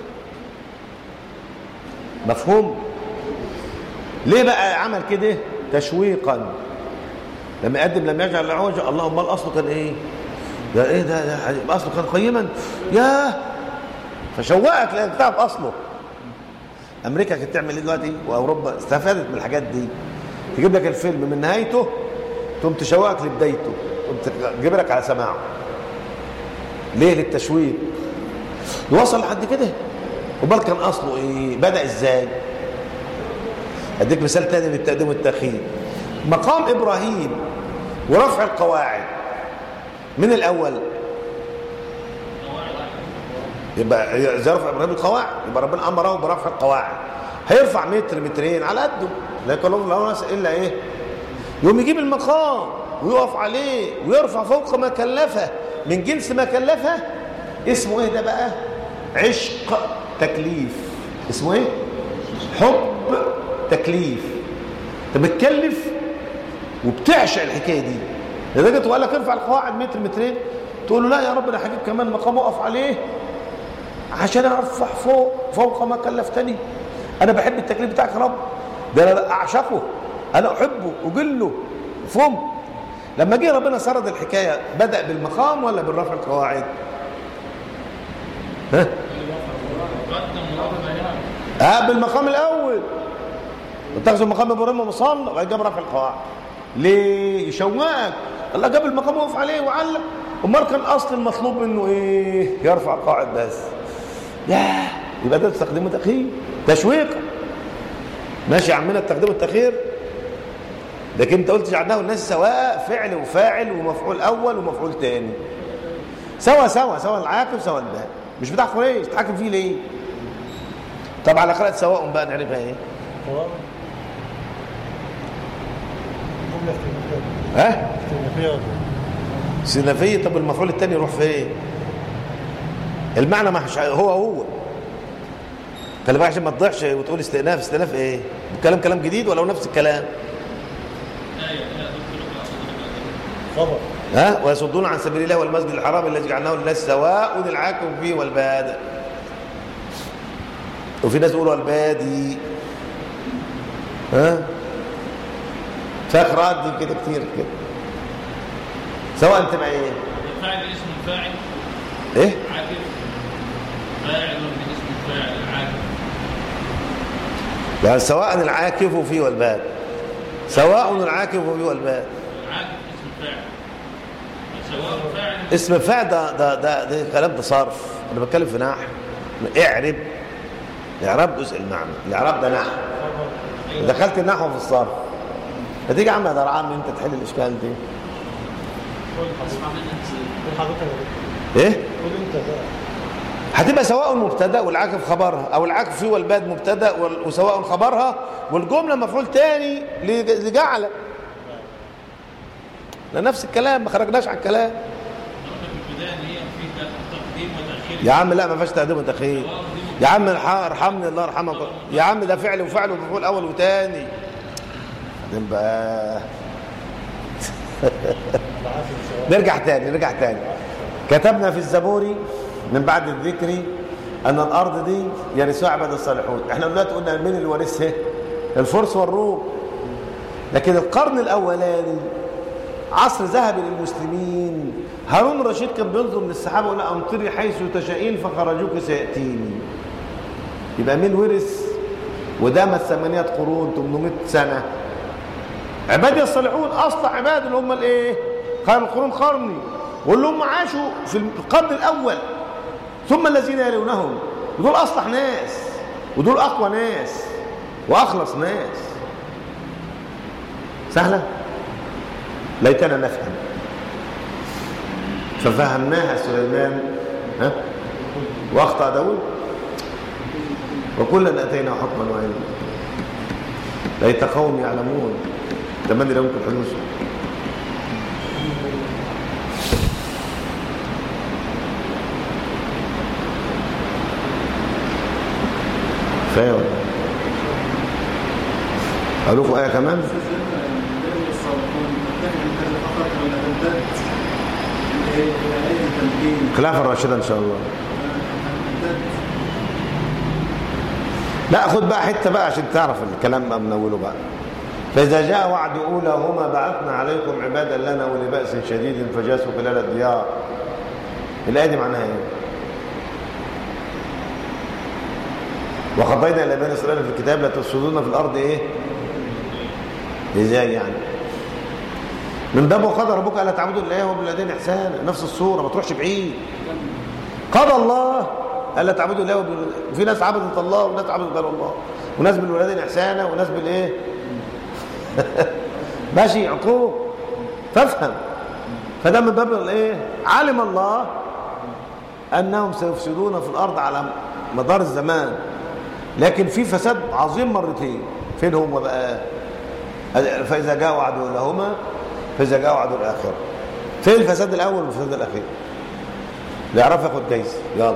مفهوم؟ ليه بقى عمل كده؟ تشويقا. لما يقدم لم يجعل العوجة اللهم الاصل كان ايه؟ ده ايه ده اصله كان قيما. ياه فشوقك لان تعرف اصله. امريكا كانت تعمل ايه دلوقتي واوروبا استفادت من الحاجات دي. تجيب لك الفيلم من نهايته تقوم تشوقك لبدايته تقوم تجيب لك على سماعه. ليه؟ للتشويق. يوصل لحد كده. وبال كان اصله ايه؟ بدا ازاي؟ اديك مثال تاني للتقديم والتاخير. مقام ابراهيم ورفع القواعد من الاول يبقى اذا رفع ابراهيم القواعد يبقى ربنا امره برفع القواعد. هيرفع متر مترين على قده لا يكلف الله نفسا الا ايه؟ يقوم يجيب المقام ويقف عليه ويرفع فوق ما كلفه من جنس ما كلفه. اسمه ايه ده بقى؟ عشق تكليف. اسمه ايه؟ حب تكليف. انت بتكلف وبتعشق الحكايه دي لدرجه وقال لك ارفع القواعد متر مترين تقول له لا يا رب انا هجيب كمان مقام اقف عليه عشان ارفع فوق ما كلفتني. انا بحب التكليف بتاعك يا رب. ده انا اعشقه انا احبه اجله. فهم؟ لما جه ربنا سرد الحكايه بدا بالمقام ولا بالرفع القواعد؟ بالمقام الاول. واتخذوا مقام ابراهيم مصلى وبعد جاب رفع القواعد. ليه؟ يشوقك. الله جاب المقام وقف عليه وعلق. امال كان اصل المطلوب منه ايه؟ يرفع القواعد بس. ياه يبقى ده تقديم وتاخير تشويق. ماشي يا عمنا التقديم والتاخير. لكن انت قلت جعلناه الناس سواء فعل وفاعل ومفعول اول ومفعول ثاني. سواء العاقب سواء الباء. مش بتاع قريش تحكم فيه ليه؟ طب على قراءة سواء بقى نعرفها ايه؟ ها؟ استئنافية. طب المفعول الثاني يروح فين؟ المعنى مش هو خلي بالك عشان ما تضيعش وتقول استئناف ايه؟ كلام جديد ولا هو نفس الكلام؟ خبر. ويصدون عن سبيل الله والمسجد الحرام الذي جعلناه للناس سواء العاكف فيه والباد. وفي ناس يقولوا البادي. فيها قراءات دي كده كتير كده. سواء تبع ايه؟ الفاعل اسم الفاعل. ايه؟ عاكف. فاعل من اسم الفاعل العاكف. يعني سواء العاكف فيه والباد. سواء العاكف فيه والباد. العاكف اسم الفاعل. سواء فاعل. اسم الفاعل ده كلام ده صرف. انا بتكلم في نحو. اعراب جزء المعنى. الاعراب ده نحو. دخلت النحو في الصرف. فتيجي يا عم يا درعان انت تحل الاشكال دي. اسمع منك قول حضرتك ايه قول انت بقى. هتبقى سواء مبتدا والعاكف خبرها، او العاكف فيه والباد مبتدا وسواء خبرها والجمله مفعول تاني لجعل. لا نفس الكلام، ما خرجناش عن الكلام في البدايه ان هي في تقديم وتاخير. يا عم. لا ما فيهاش تقديم وتاخير يا عم. ارحمني الله يرحمك يا عم. ده فعل وفعل ومفعول اول وتاني. نبقى نرجع تاني. كتبنا في الزبور من بعد الذكر ان الارض دي يرثها عباد الصالحون. احنا دلوقتي قلنا مين اللي ورثها؟ الفرس والروم. لكن القرن الاولاني عصر ذهبي للمسلمين. هارون الرشيد كان بينظر للسحابه ويقول امطري حيث تشائين فخرجوك سياتيني. يبقى مين ورث؟ ودامت 8 قرون 800 سنه. عبادي الصالحون اصل عباد اللي هم الايه؟ خير القرون قرني، واللي هم عاشوا في القرن الاول ثم الذين يلونهم، ودول اصلح ناس ودول اقوى ناس واخلص ناس. سهله؟ ليتنا نفهم. ففهمناها سليمان واخطأ داود وكلا اتينا حكما وعلما. ليت قوم يعلمون. تمني لو ممكن حدوثه. كفايه ولا اقول لكم ايه كمان؟ خلافه الراشده ان شاء الله. لا خد بقى حته بقى عشان تعرف الكلام بقى من اوله بقى. فاذا جاء وعد اولاهما بعثنا عليكم عبادا لنا اولي باس شديد فجاسوا خلال الديار. الايه دي معناها ايه؟ وقضينا الى بني اسرائيل في الكتاب لا تفسدون في الارض ايه؟ ازاي يعني؟ من باب وقضى ربك الا تعبدوا الا اياه وبالوالدين احسانا. نفس الصوره، ما تروحش بعيد. قضى الله الا تعبدوا الا اياه. في ناس عبدت الله وناس عبدت غير الله، وناس بالوالدين احسانا وناس بالايه؟ ماشي عقوق. فافهم. فده من باب الايه؟ علم الله انهم سيفسدون في الارض على مدار الزمان، لكن في فساد عظيم مرتين. فين هم بقى؟ فاذا جاء وعد لهما فاذا جاء وعد الاخره. فين الفساد الاول والفساد الاخير؟ اللي يعرف ياخد جايزه. يلا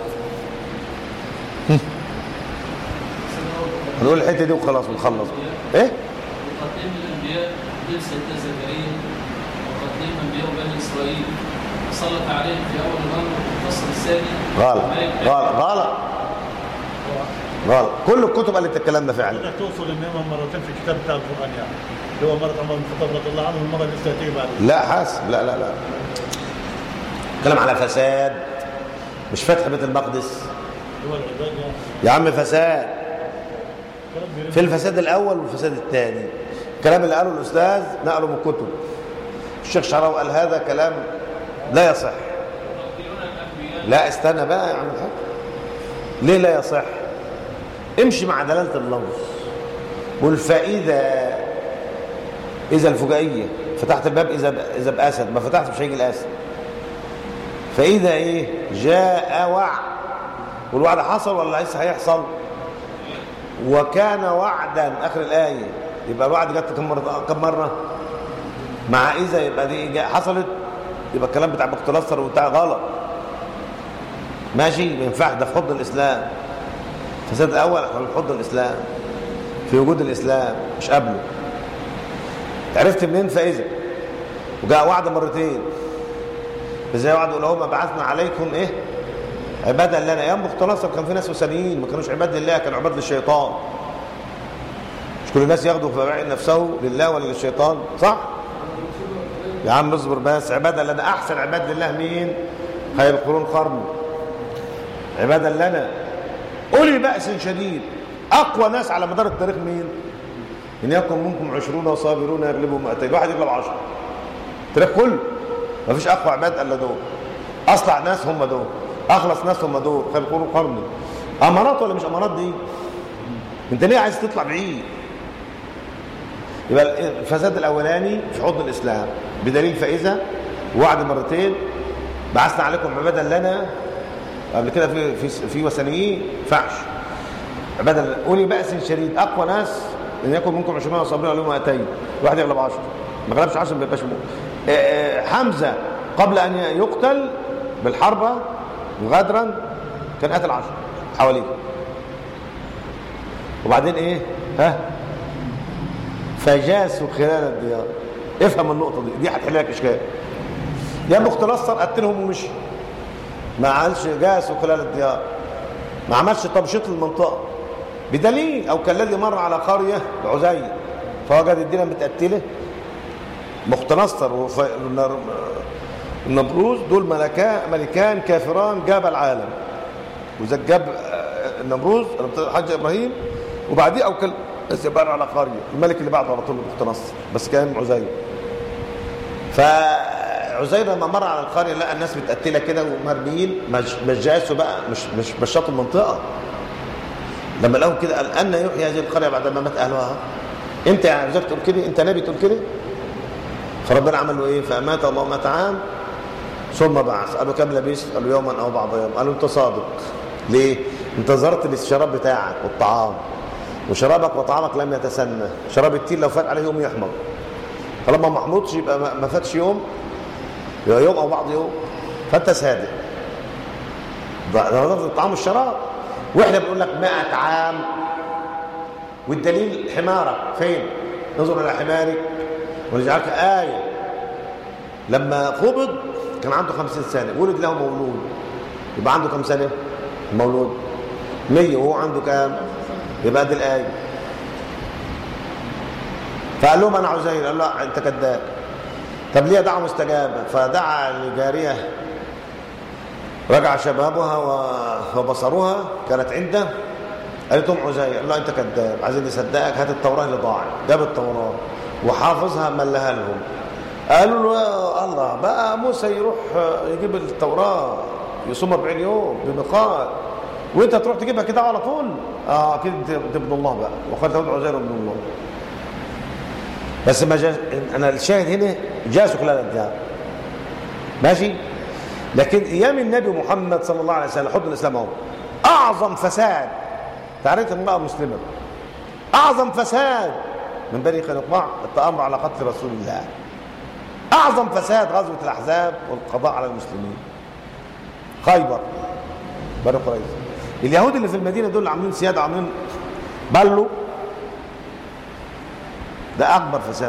هنقول الحته دي وخلاص ونخلص. ايه؟ تقديم الانبياء دين سيدنا زكريا وتقديم انبياء بني اسرائيل سلط عليهم في اول الامر الفصل الثاني. غلط. كل الكتب قالت الكلام ده فعلا. توصل ان هم مرتين في الكتاب بتاع القران يعني. اللي هو مره عمر بن الخطاب رضي الله عنه والمره اللي تاتي بعد. لا حاسب. لا كلام على فساد مش فتح بيت المقدس هو العباد يعني. يا عم فساد في الفساد الاول والفساد الثاني. الكلام اللي قاله الاستاذ نقله من الكتب. الشيخ شعراوي قال هذا كلام لا يصح. لا استنى بقى يا عم الحاج. ليه لا يصح؟ امشي مع دلاله اللفظ. والفائده اذا الفجائيه فتحت الباب اذا باسد، ما فتحت مش هيجي الاسد. فاذا ايه؟ جاء وعد. والوعد حصل ولا لسه هيحصل؟ وكان وعدا اخر الايه. يبقى الوعد جت كم مره؟ مع اذا يبقى دي حصلت. يبقى الكلام بتاع بختلاصر وبتاع غلط. ماشي؟ ما ينفعش. ده في حضن الاسلام. الفساد الاول في حضن الاسلام، في وجود الاسلام مش قبله. عرفت منين؟ فاذا وجاء وعد مرتين. فزي وعد لهما بعثنا عليكم ايه؟ عبادا لنا. ايام بختلاصر كان في ناس وثنيين ما كانوش عباد لله، كانوا عباد للشيطان. مش كل الناس ياخدوا في نفسه لله ولا للشيطان، صح؟ يا عم اصبر بس. عبادا لنا. احسن عباد لله مين؟ خير القرون قرن. عبادا لنا اولي باس شديد. اقوى ناس على مدار التاريخ مين؟ ان يكن منكم 20 صابرون يغلبوا 200. واحد يغلب 10. التاريخ كله ما فيش اقوى عباد الا دول. اصلع ناس هم دول، اخلص ناس هم دول. خير القرون قرني. امارات ولا مش امارات دي؟ انت ليه عايز تطلع بعيد؟ يبقى الفساد الاولاني في حضن الاسلام بدليل فاذا ووعد مرتين بعثنا عليكم عبادا لنا. قبل كده في وثنيين فحش عبادا اولي باس شديد، اقوى ناس ان يكن منكم 20 صابرين عليهم 200، واحد يغلب 10، ما غلبش 10 ما بيبقاش حمزه قبل ان يقتل بالحربه غدرا كان قتل 10 حواليه. وبعدين ايه؟ فجاسوا خلال الديار. افهم النقطه دي هتحل لك اشكال. يا بخت نصر قتلهم ومشي، ما عملش جاسوا خلال الديار، ما عملش تبشيط للمنطقه، بدليل او كالذي مر على قريه عزيز فوجد الدنيا متقتله. بخت نصر والنمروز دول ملكان كافران جاب العالم، وإذا جاب النمروز حج ابراهيم وبعديه او كالذي مر على قريه، الملك اللي بعده على طول بخت نصر بس كان عزيز. فعزيز لما مر على القريه لقى الناس متقتله كده ومرميين، مش جاسوا بقى، مش بشطوا المنطقه. لما لقوا كده قال أن يحيي هذه القريه بعد ما مات اهلها. انت يا عزيز تقول كده؟ انت نبي تقول كده؟ فربنا عمل له ايه؟ فامات الله 100 عام ثم بعث. قالوا كم لبثت؟ قالوا يوما او بعض يوم. قالوا انت صادق. ليه؟ انتظرت للشراب بتاعك والطعام، وشرابك وطعامك لم يتسنى. شراب التين لو فات عليه يوم يحمض، طالما ما حمضش يبقى ما فاتش يوم او بعض يوم، فانت صادق. ده الطعام والشراب. واحنا بنقول لك 100 عام، والدليل حمارك فين؟ انظر الى حمارك ونجعلك آية. لما قبض كان عنده 50 سنة، ولد له مولود، يبقى عنده كم سنة المولود؟ 100، وهو عنده كام؟ يبقى دي الآية. فقال لهم أنا عزير. قال لا أنت كذاب. طب ليه دعوة مستجابة؟ فدعا لجارية رجع شبابها وبصرها كانت عنده، قالت لهم عزير. قال لا أنت كذاب، عايزين نصدقك، هات التوراة اللي ضاعت. جاب التوراة وحافظها ملها لهم. قالوا له الله بقى موسى يروح يجيب التوراة يصوم 40 يوم بميقات، وانت تروح تجيبها كده على طول؟ اكيد انت ابن الله بقى، وقال داود عزير ابن الله. بس ما جاز. انا الشاهد هنا جاسوا خلال الديار ماشي. لكن ايام النبي محمد صلى الله عليه وسلم حب الاسلام اهو اعظم فساد. تعرفت المرأة مسلمة اعظم فساد من بني قينقاع التآمر على قتل رسول الله. اعظم فساد غزوة الاحزاب والقضاء على المسلمين. خيبر بني قريظة. اليهود اللي في المدينة دول عاملين سيادة، عاملين بلوا. ده اكبر فساد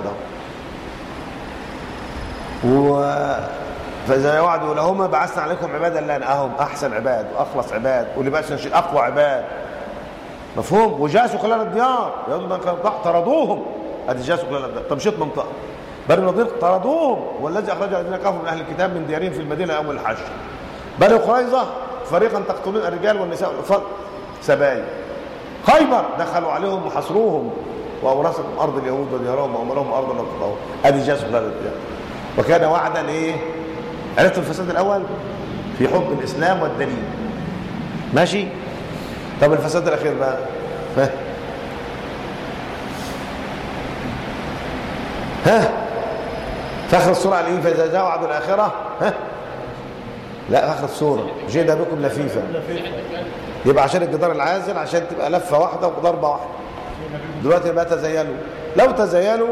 اهو. فاذا وعدوا لهما بعثنا عليكم عبادا لنا، اهم احسن عباد واخلص عباد واللي بقى نشيل اقوى عباد. مفهوم؟ وجاسوا خلال الديار. يهود بني قينقاع طردوهم. ادي جاسوا خلال الديار. تمشيط منطقه. بني النضير طردوهم. والذي اخرج الذين كفروا من اهل الكتاب من ديارهم في المدينه يوم الحشر. بني قريظه فريقا تقتلون الرجال والنساء والاطفال سبايا. خيبر دخلوا عليهم وحصروهم واورثهم ارض اليهود وديارهم وامرهم ارض لم تطهروا. ادي جاسوا خلال الديار. وكان وعدا ايه؟ عرفت الفساد الاول في حب الاسلام والدليل ماشي. طب الفساد الاخير بقى في اخر السوره على ايه؟ فاذا جاء وعد الاخره لا، في اخر السوره جئنا بكم لفيفا. يبقى عشان الجدار العازل، عشان تبقى لفه واحده وضربه واحده. دلوقتي بقى تزيلوا. لو تزيلوا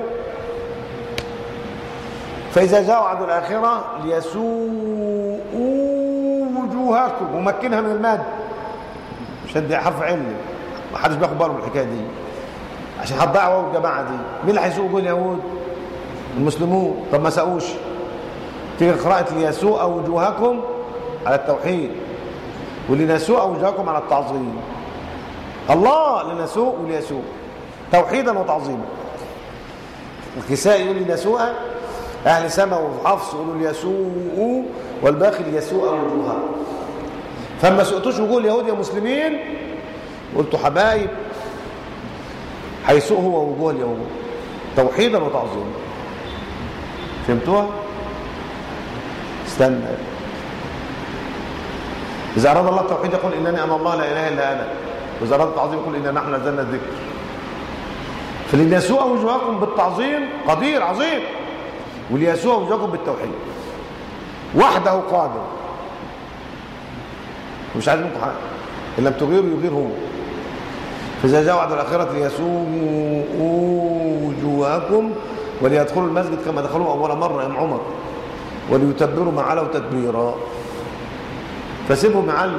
فاذا جاء وعد الاخره ليسوءوا وجوهكم، ومكنها من المد عشان دي حرف علم، ما حدش بياخد باله من الحكايه دي، عشان هتضيعوا الجماعه دي. مين اللي هيسوق وجوه اليهود؟ المسلمون. طب ما ساقوش. تيجي قراءه ليسوء وجوهكم على التوحيد، ولنسوء وجوهكم على التعظيم. الله لنسوء وليسوء توحيدا وتعظيما. الكسائي يقول لنسوء، اهل سما وحفص يقولوا ليسوء، والباقي ليسوء وجوههم. فما سقطوش وجوه اليهود يا مسلمين، قلتوا حبايب هيسوء هو وجوه اليهود توحيدا وتعظيما. فهمتوها؟ استنى. إذا أراد الله التوحيد يقول إنني أنا الله لا إله إلا أنا، وإذا أراد التعظيم يقول إننا نحن نزلنا الذكر. فليسوء وجوهكم بالتعظيم قدير عظيم، وليسوء وجوهكم بالتوحيد. وحده قادر، مش عايز منكم حاجه، ان لم تغيروا يغير هو. فاذا جاء وعد الاخره ليسوءوا وجوهكم وليدخلوا المسجد كما دخلوا اول مره يا عمر وليتبروا ما علوا تدبيرا. فسيبهم يعلوا.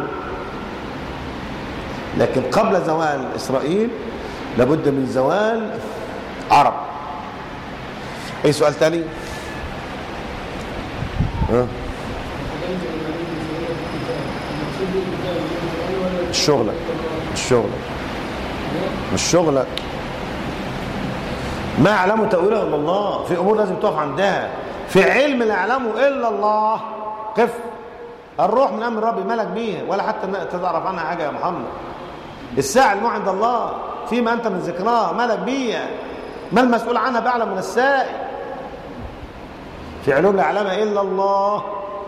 لكن قبل زوال اسرائيل لابد من زوال عرب. اي سؤال ثاني؟ الشغلة ما يعلم تأويله إلا الله. في أمور لازم تقف عندها، في علم لا يعلمه إلا الله. قف. الروح من أمر ربي ملك بيها ولا حتى تعرف عنها حاجة يا محمد. الساعة الموعد عند الله فيما أنت من ذكراه ملك بيها، ما المسؤول عنها بأعلم من السائل. في علوم لا يعلمها إلا الله،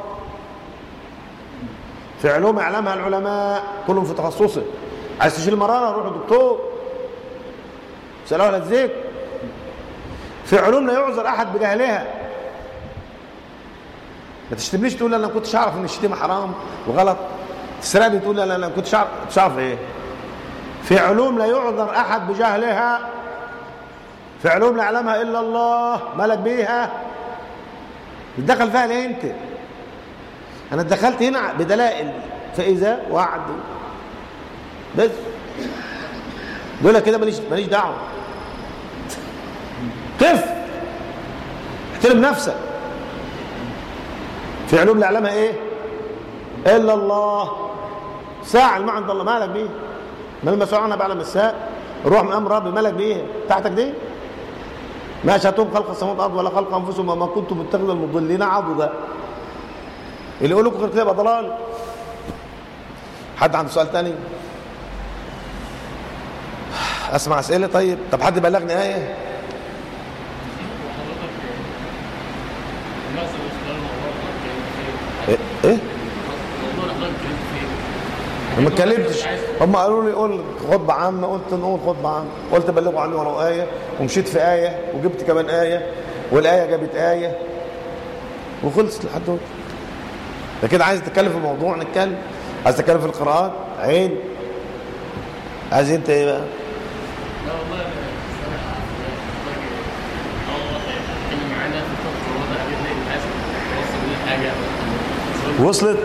في علوم يعلمها العلماء كلهم في تخصصه. عايز تشيل مرارة روح للدكتور سألوها للذكر. في علوم لا يعذر أحد بجهلها. ما تشتمنيش تقول أنا كنتش أعرف إن الشتيمة حرام وغلط، تسرقني تقول أنا كنتش أعرف إيه. في علوم لا يعذر أحد بجهلها، في علوم لا يعلمها إلا الله ملك بيها. تدخل فيها ليه أنت؟ أنا دخلت هنا بدلائل فإذا وعد بس دول كده ماليش دعوة. قف احترم نفسك. في علوم لا يعلمها ايه الا الله. ساعة الماء عند الله مالك بيه، ما المسؤول عنها بعلم الساعة. الروح من امر ربي مالك بيه تحتك دي. ما شاتهم خلق السماوات والارض ولا خلق انفسهم وما كنتم متخذ المضلين عضدا. اللي يقول لكم غير كده يبقى ضلال. حد عنده سؤال تاني؟ اسمع اسئله. طب حد بلغني ايه؟ ايه ما اتكلمتش. هم قالوا لي قول خطبه عامه، قلت نقول خطبه عامه، قلت بلغوا عني ولو ايه، ومشيت في ايه وجبت كمان ايه والايه جابت ايه وخلصت لحد دلوقتي. ده كده عايز تتكلم في الموضوع نتكلم، عايز تتكلم في القراءات عين، عايز انت ايه بقى؟ لا والله وصلت.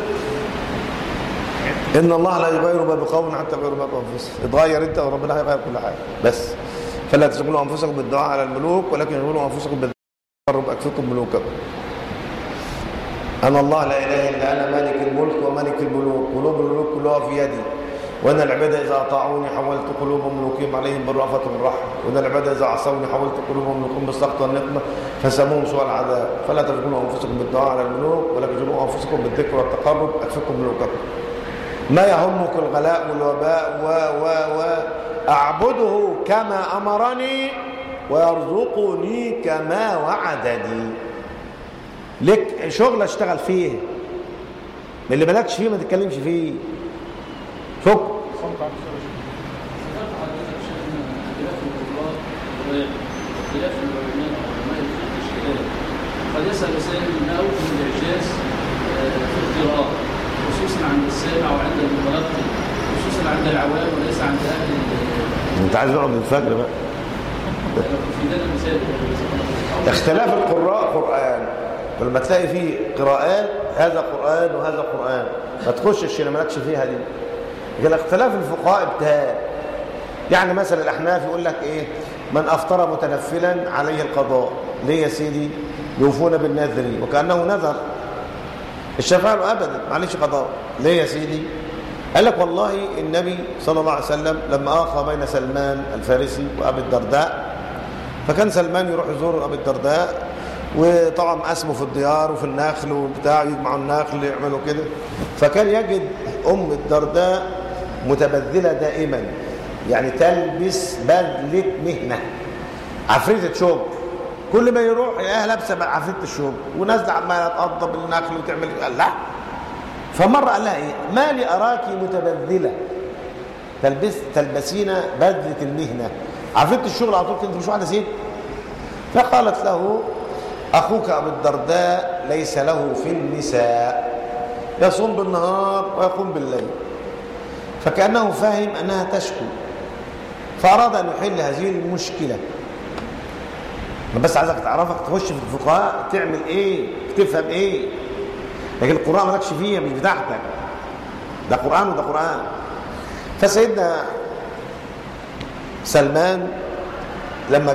ان الله لا يغير ما بقوم حتى يغيروا ما بانفسهم. اتغير انت وربنا هيغير كل حاجه. بس فلا تشغلوا انفسكم بالدعاء على الملوك ولكن شغلوا انفسكم بالتقرب اكفكم ملوككم. انا الله لا اله الا انا مالك الملك وملك الملوك، قلوب الملوك كلها في يدي، وان العباد اذا اطاعوني حولت قلوبهم ملوكهم عليهم بالرأفة والرحمه، وان العباد اذا عصوني حولت قلوبهم ملوكهم بالسخط والنقمه فسموهم سوء العذاب. فلا تشغلوا انفسكم بالدعاء على الملوك ولكن شغلوا انفسكم بالذكر والتقرب اكفكم ملوككم. ما يهمك الغلاء والوباء اعبده كما امرني ويرزقني كما وعدني. لك شغل اشتغل فيه، من اللي مالكش فيه ما تتكلمش فيه. فك قد يسأل سائل ما أوجه الإعجاز في القراءة خصوصا عند السامع وعند المتلقي، خصوصا عند العوام وليس عند أهل. أنت عايز نقعد للفجر بقى. في ده المثال. اختلاف القراء قرآن، فلما تلاقي فيه قراءات هذا قرآن وهذا قرآن ما تخشش اللي مالكش فيها دي. لكن اختلاف الفقهاء ابتهال. يعني مثلا الأحناف يقول لك إيه؟ من أفطر متنفلا عليه القضاء. ليه يا سيدي؟ يوفون بالنذر وكأنه نذر. الشافعي أبدا معلش قضاء. ليه يا سيدي؟ قال لك والله النبي صلى الله عليه وسلم لما آخى بين سلمان الفارسي وأبي الدرداء، فكان سلمان يروح يزور أبي الدرداء، وطبعا قسموا في الديار وفي النخل وبتاع، يجمعوا النخل يعملوا كده. فكان يجد أم الدرداء متبذلة دائما، يعني تلبس بدلة مهنة، عفريتة شغل. كل ما يروح يلاقيها لابسه عفريتة الشغل ونازله عماله تقضب النخل وتعمل. قال لا. فمره قال لها ايه؟ ما لي اراك متبذله تلبسين بدله المهنه، عفريتة الشغل على طول. انت مش واحده ست؟ فقالت له اخوك ابو الدرداء ليس له في النساء، يصوم بالنهار ويقوم بالليل. فكأنه فاهم أنها تشكو، فأراد أن يحل هذه المشكلة. بس عايزك تعرفك تخش في الفقهاء تعمل إيه، تفهم إيه، لكن القرآن مالكش فيها، مش بتاعتك، ده قرآن وده قرآن. فسيدنا سلمان لما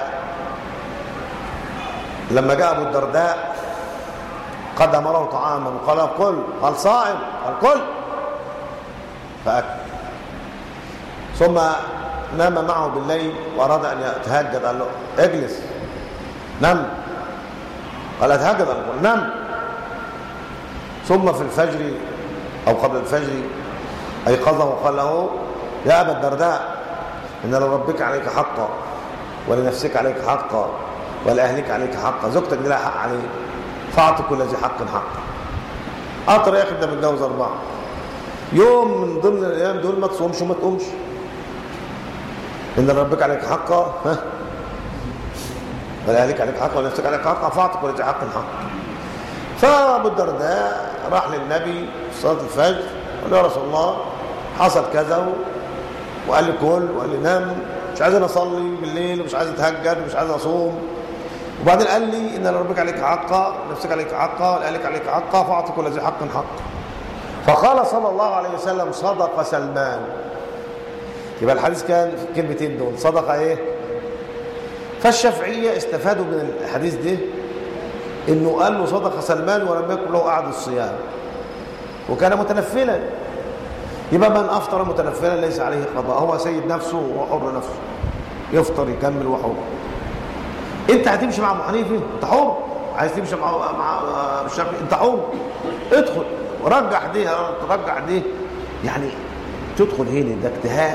جاء أبو الدرداء قدم له طعاما وقال كل، قال صائم، قال كل، فأكل. ثم نام معه بالليل وأراد أن يتهجد، قال له اجلس نم، قال اتهجد، قال نم. ثم في الفجر أو قبل الفجر أيقظه وقال له يا أبا الدرداء إن لربك عليك حقا ولنفسك عليك حقا ولأهلك عليك حقا، زوجتك دي لها حق عليك، فأعطي كل ذي حق حقا. أطر يا أخي ده متجوز 4 يوم من ضمن الأيام دول ما تصومش وما تقومش، إن لربك عليك حقا ولأهلك عليك حقا ولنفسك عليك حقا فأعطي كل ذي حق حقا. فأبو الدرداء راح للنبي في صلاة الفجر قال له يا رسول الله حصل كذا، وقال لي كل، وقال لي نام، مش عايز اصلي بالليل ومش عايز اتهجد ومش عايز اصوم. وبعدين قال لي ان لربك عليك حقا ونفسك عليك حقا ولأهلك عليك حقا فاعطي كل ذي حق حقا. فقال صلى الله عليه وسلم صدق سلمان. يبقى الحديث كان في الكلمتين دول، صدق ايه؟ فالشافعيه استفادوا من الحديث ده انه قال له صدق سلمان ولم يكن له قعد الصيام وكان متنفلا. يبقى من افطر متنفلا ليس عليه قضاء، هو سيد نفسه وحر نفسه، يفطر يكمل وحر. انت هتمشي مع ابو حنيفه انت حر، عايز تمشي مع الشافعي انت حر، ادخل ورجح دي ترجح دي، يعني تدخل هنا ده اجتهاد.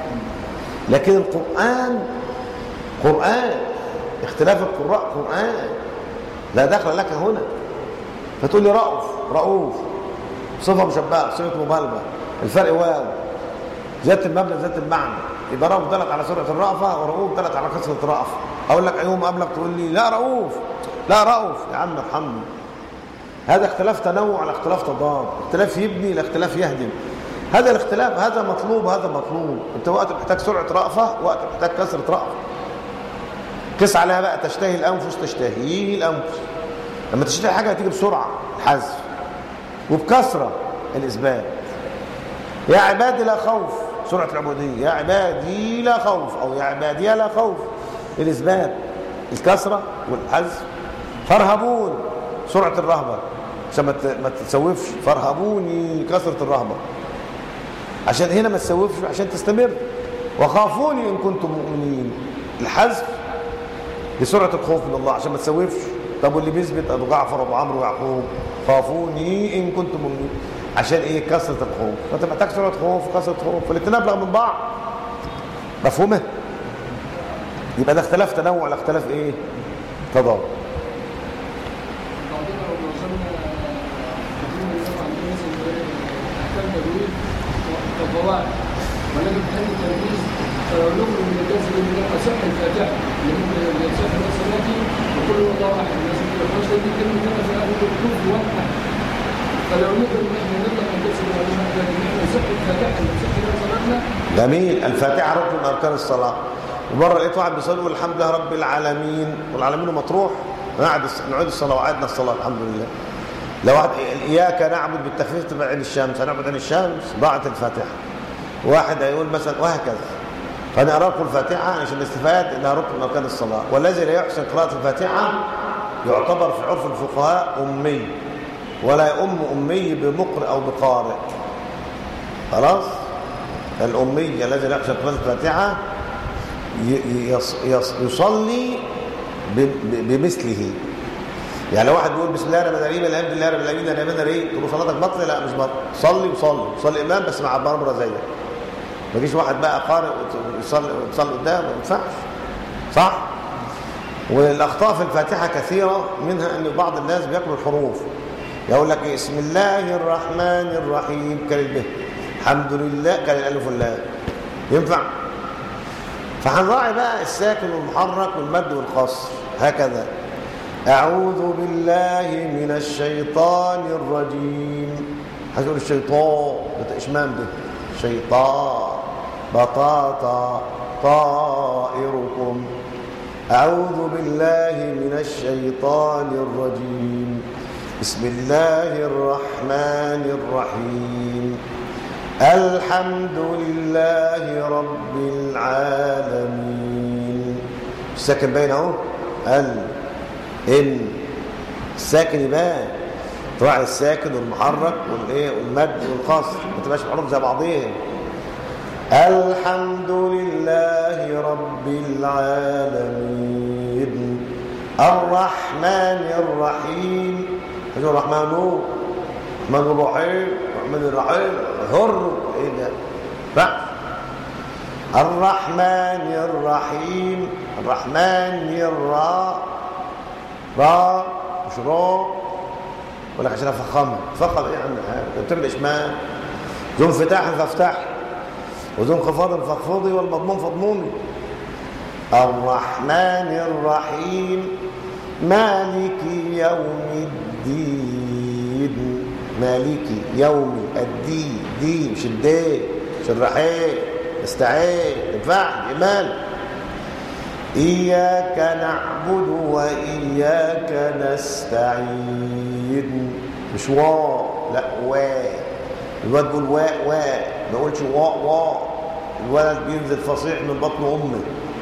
لكن القرآن قرآن، اختلاف القراء قرآن، لا دخل لك هنا. فتقول لي رؤوف صفة مشبهة صفة مبالغة، الفرق واو، زيادة المبنى زيادة المعنى. يبقى رؤوف دلت على سرعة الرأفة ورؤوف دلت على كثرة الرأفة. أقول لك أيهم أبلغ، تقول لي لا رؤوف يا عم ارحمني. هذا اختلاف تنوع على اختلاف تضاد، اختلاف يبني لاختلاف يهدم. هذا الاختلاف هذا مطلوب هذا مطلوب. انت وقت محتاج سرعة رأفة وقت محتاج كثرة رأفة. قس عليها بقى، تشتهي الأنفس تشتهيه الأنفس. لما تشتهي حاجة هتيجي بسرعة الحذف، وبكثرة الإثبات. يا عبادي لا خوف سرعة العبودية، يا عبادي لا خوف أو يا عبادي لا خوف الإثبات، الكثرة والحذف. فارهبون سرعة الرهبة عشان ما تتسوفش، فارهبوني كثرة الرهبة عشان هنا ما تسوفش عشان تستمر. وخافوني إن كنتم مؤمنين، الحذف لسرعة الخوف من الله عشان ما تسوفش. طب واللي بيثبت أبو جعفر وأبو عمرو ويعقوب خافوني إن كنتم مؤمنين عشان إيه؟ كثرة الخوف. فأنت محتاج سرعة خوف وكثرة خوف، فالاتنين أبلغ من بعض. مفهومه؟ يبقى ده اختلاف تنوع ولا اختلاف إيه؟ تضاد. ولكن بحل التركيز نخرج من الجزء من أصح الفاتحة اللي ممكن يصح الصلاتي وكل وضع واحد الناس يقولون دي كلمة كما في أهل الكتب واحد. فلو نقدر ان احنا نطلق الجزء من احنا نصح الفاتحة نصح صلاتنا. جميل. الفاتحة ركن من أركان الصلاة. ومرة لقيت واحد بيصلي يقول الحمد لله رب العالمين، والعالمين مطروح، نعيد الصلاة وعدنا الصلاة الحمد لله. لو واحد إياك نعبد بالتخفيف تبع عين الشمس، هنعبد عين الشمس ضاعت الفاتحة. واحد هيقول مثلا وهكذا. فأنا أراكم الفاتحة عشان الاستفاد إنها ركن من أركان الصلاة. والذي لا يحسن قراءة الفاتحة يعتبر في عرف الفقهاء أمي، ولا يؤم أمي بمقرئ أو بقارئ. خلاص؟ الأمي الذي لا يحسن قراءة الفاتحة يصلي بمثله. يعني لو واحد بيقول بسم الله الرحمن الرحيم الحمد لله رب العالمين الرحمن الرحيم، تقول له صلاتك بطل؟ لا مش بطل. صلي امام بس مع بربره زيك. ما يجيش واحد بقى قارئ ويصلي قدام، ما ينفعش. صح؟ والاخطاء في الفاتحه كثيره، منها ان بعض الناس بياكلوا الحروف. يقول لك بسم الله الرحمن الرحيم كان الب، الحمد لله كان الالف واللام. ينفع؟ فهنراعي بقى الساكن والمحرك والمد والقصر هكذا. أعوذ بالله من الشيطان الرجيم. هتقول الشيطان إشمام ده شيطان بطاطا طائركم. أعوذ بالله من الشيطان الرجيم. بسم الله الرحمن الرحيم. الحمد لله رب العالمين. الساكن باين اهو إن الساكن يبان طبعا الساكن والمحرك والمد والخاص ما تبقاش الحروف زي بعضيها. الحمد لله رب العالمين الرحمن الرحيم. هو الرحمن هو الرحمن الرحيم الرحمن الرحيم هر ايه ده بقى الرحمن الرحيم الرحمن الراء راء مش راء ولا عشان افخمها فخم ايه عم الحاج بتعمل اشمام ذو انفتاح فافتح وذو انخفاض فاخفضي والمضمون فاضمومي. الرحمن الرحيم مالك يوم الدين. مالكي يوم الدين دي مش الدين مش الرحيم استعين ادفع ايمان. إياك نعبد وإياك نستعين مش واو لا واو. الواد بيقول واء واء ما يقولش واء واء. الولد بينزل فصيح من بطن امه.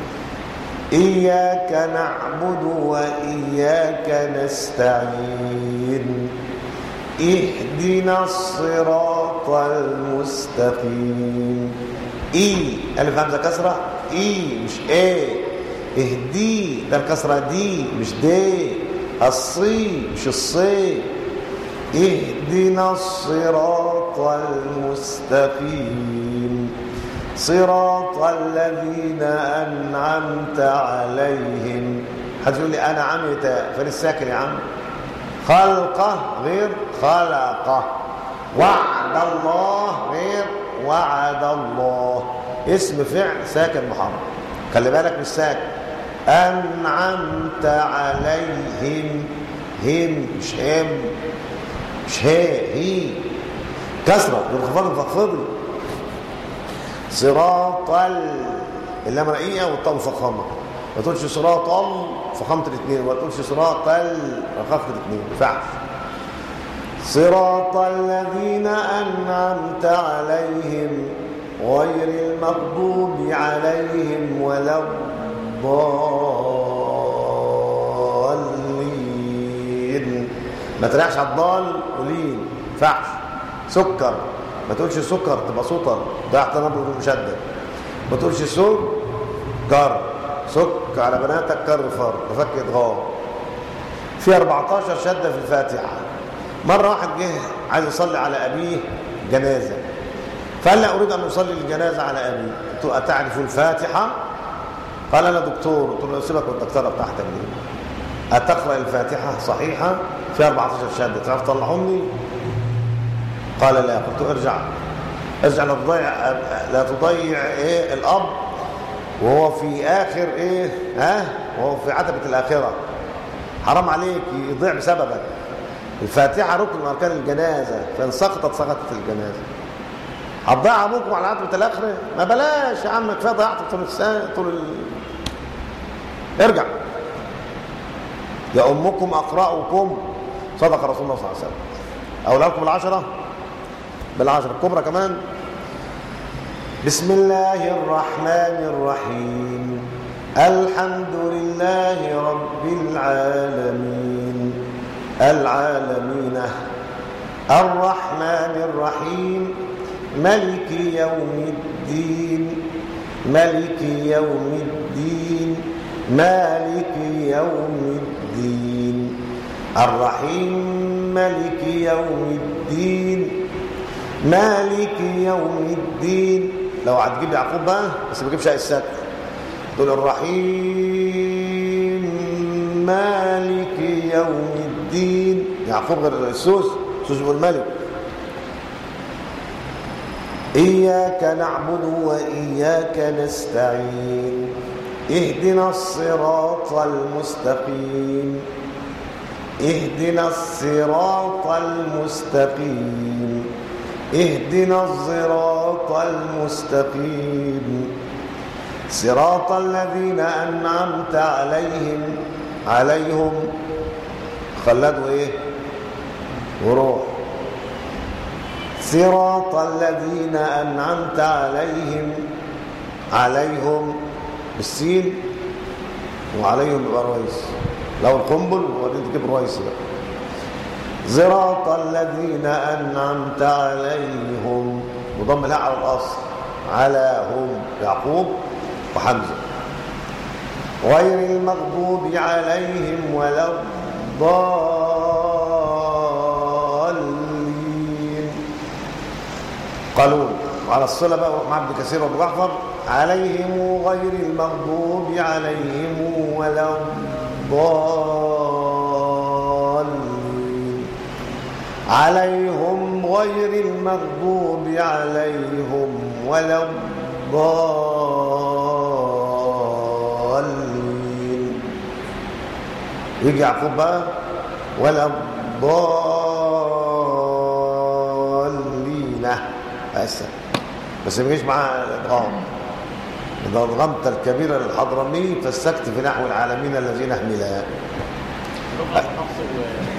إياك نعبد وإياك نستعين اهدنا الصراط المستقيم. ألف همزة كسرة مش اهدي ده الكسرة دي مش دي. الصي مش الصي. اهدنا الصراط المستقيم صراط الذين أنعمت عليهم. هتقول لي أنا عمت فين الساكن يا عم؟ خلقه غير خلقه. وعد الله غير وعد الله. اسم فعل ساكن محرك خلي بالك مش ساكن. أنعمت عليهم هم مش مش هي كسرة بالخفاض فاخفضي. صراط اللام رقيقة والطاء مفخمة. ما تقولش صراط فخمت الاثنين وما تقولش صراط رخفت الاثنين ما ينفعش. صراط الذين أنعمت عليهم غير المغضوب عليهم ولا الضالين. ما تريحش على الضال ولين ما ينفعش. سكر ما تقولش سكر تبقى سكر ضيعت نبض المشدد. ما تقولش سكر سك على بناتك كر فر وفك ادغام. في 14 شده في الفاتحه. مره واحد جه عايز يصلي على ابيه جنازه فقال لا اريد ان اصلي الجنازه على ابي. قلت له اتعرف الفاتحه؟ قال انا دكتور. قلت له سيبك من الدكتوره بتاعتك دي. اتقرا الفاتحه صحيحه في 14 شده تعرف تطلعهم لي؟ قال لا. قلت له ارجع لا تضيع الاب وهو في اخر وهو في عتبه الاخره. حرام عليك يضيع بسببك. الفاتحه ركن من اركان الجنازه فان سقطت الجنازه. هتضيع ابوكم على عتبه الاخره؟ ما بلاش يا عم كفايه ضيعت ارجع. يا امكم اقراؤكم صدق رسول الله صلى الله عليه وسلم. اولادكم بالعشره الكبرى كمان. بسم الله الرحمن الرحيم الحمد لله رب العالمين الرحمن الرحيم ملك يوم الدين الرحيم مالك يوم الدين. لو هتجيب يعقوب بقى بس ما تجيبش الساكن تقول الرحيم مالك يوم الدين. يعقوب غير السوس والملك. إياك نعبد وإياك نستعين اهدنا الصراط المستقيم اهدنا الصراط المستقيم اهدنا الصراط المستقيم صراط الذين أنعمت عليهم خلدوا ايه وروح صراط الذين أنعمت عليهم بالسين وعليهم يبقى رئيس لو القنبل ودي تجيب رئيس بقى صراط الذين أنعمت عليهم وضم الهاء على الأصل على هم يعقوب وحمزة غير المغضوب عليهم ولا الضالين قالون وعلى الصلة بقى مع ابن كثير وابو جعفر عليهم غير المغضوب عليهم ولا الضالين عليهم غير المغضوب عليهم ولا الضالين يجي يعقوب بقى ولا الضالين بس ما يجيش معاه الادغام اذا ادغمت الكبير للحضرمي فالسكت في نحو العالمين الذين احملها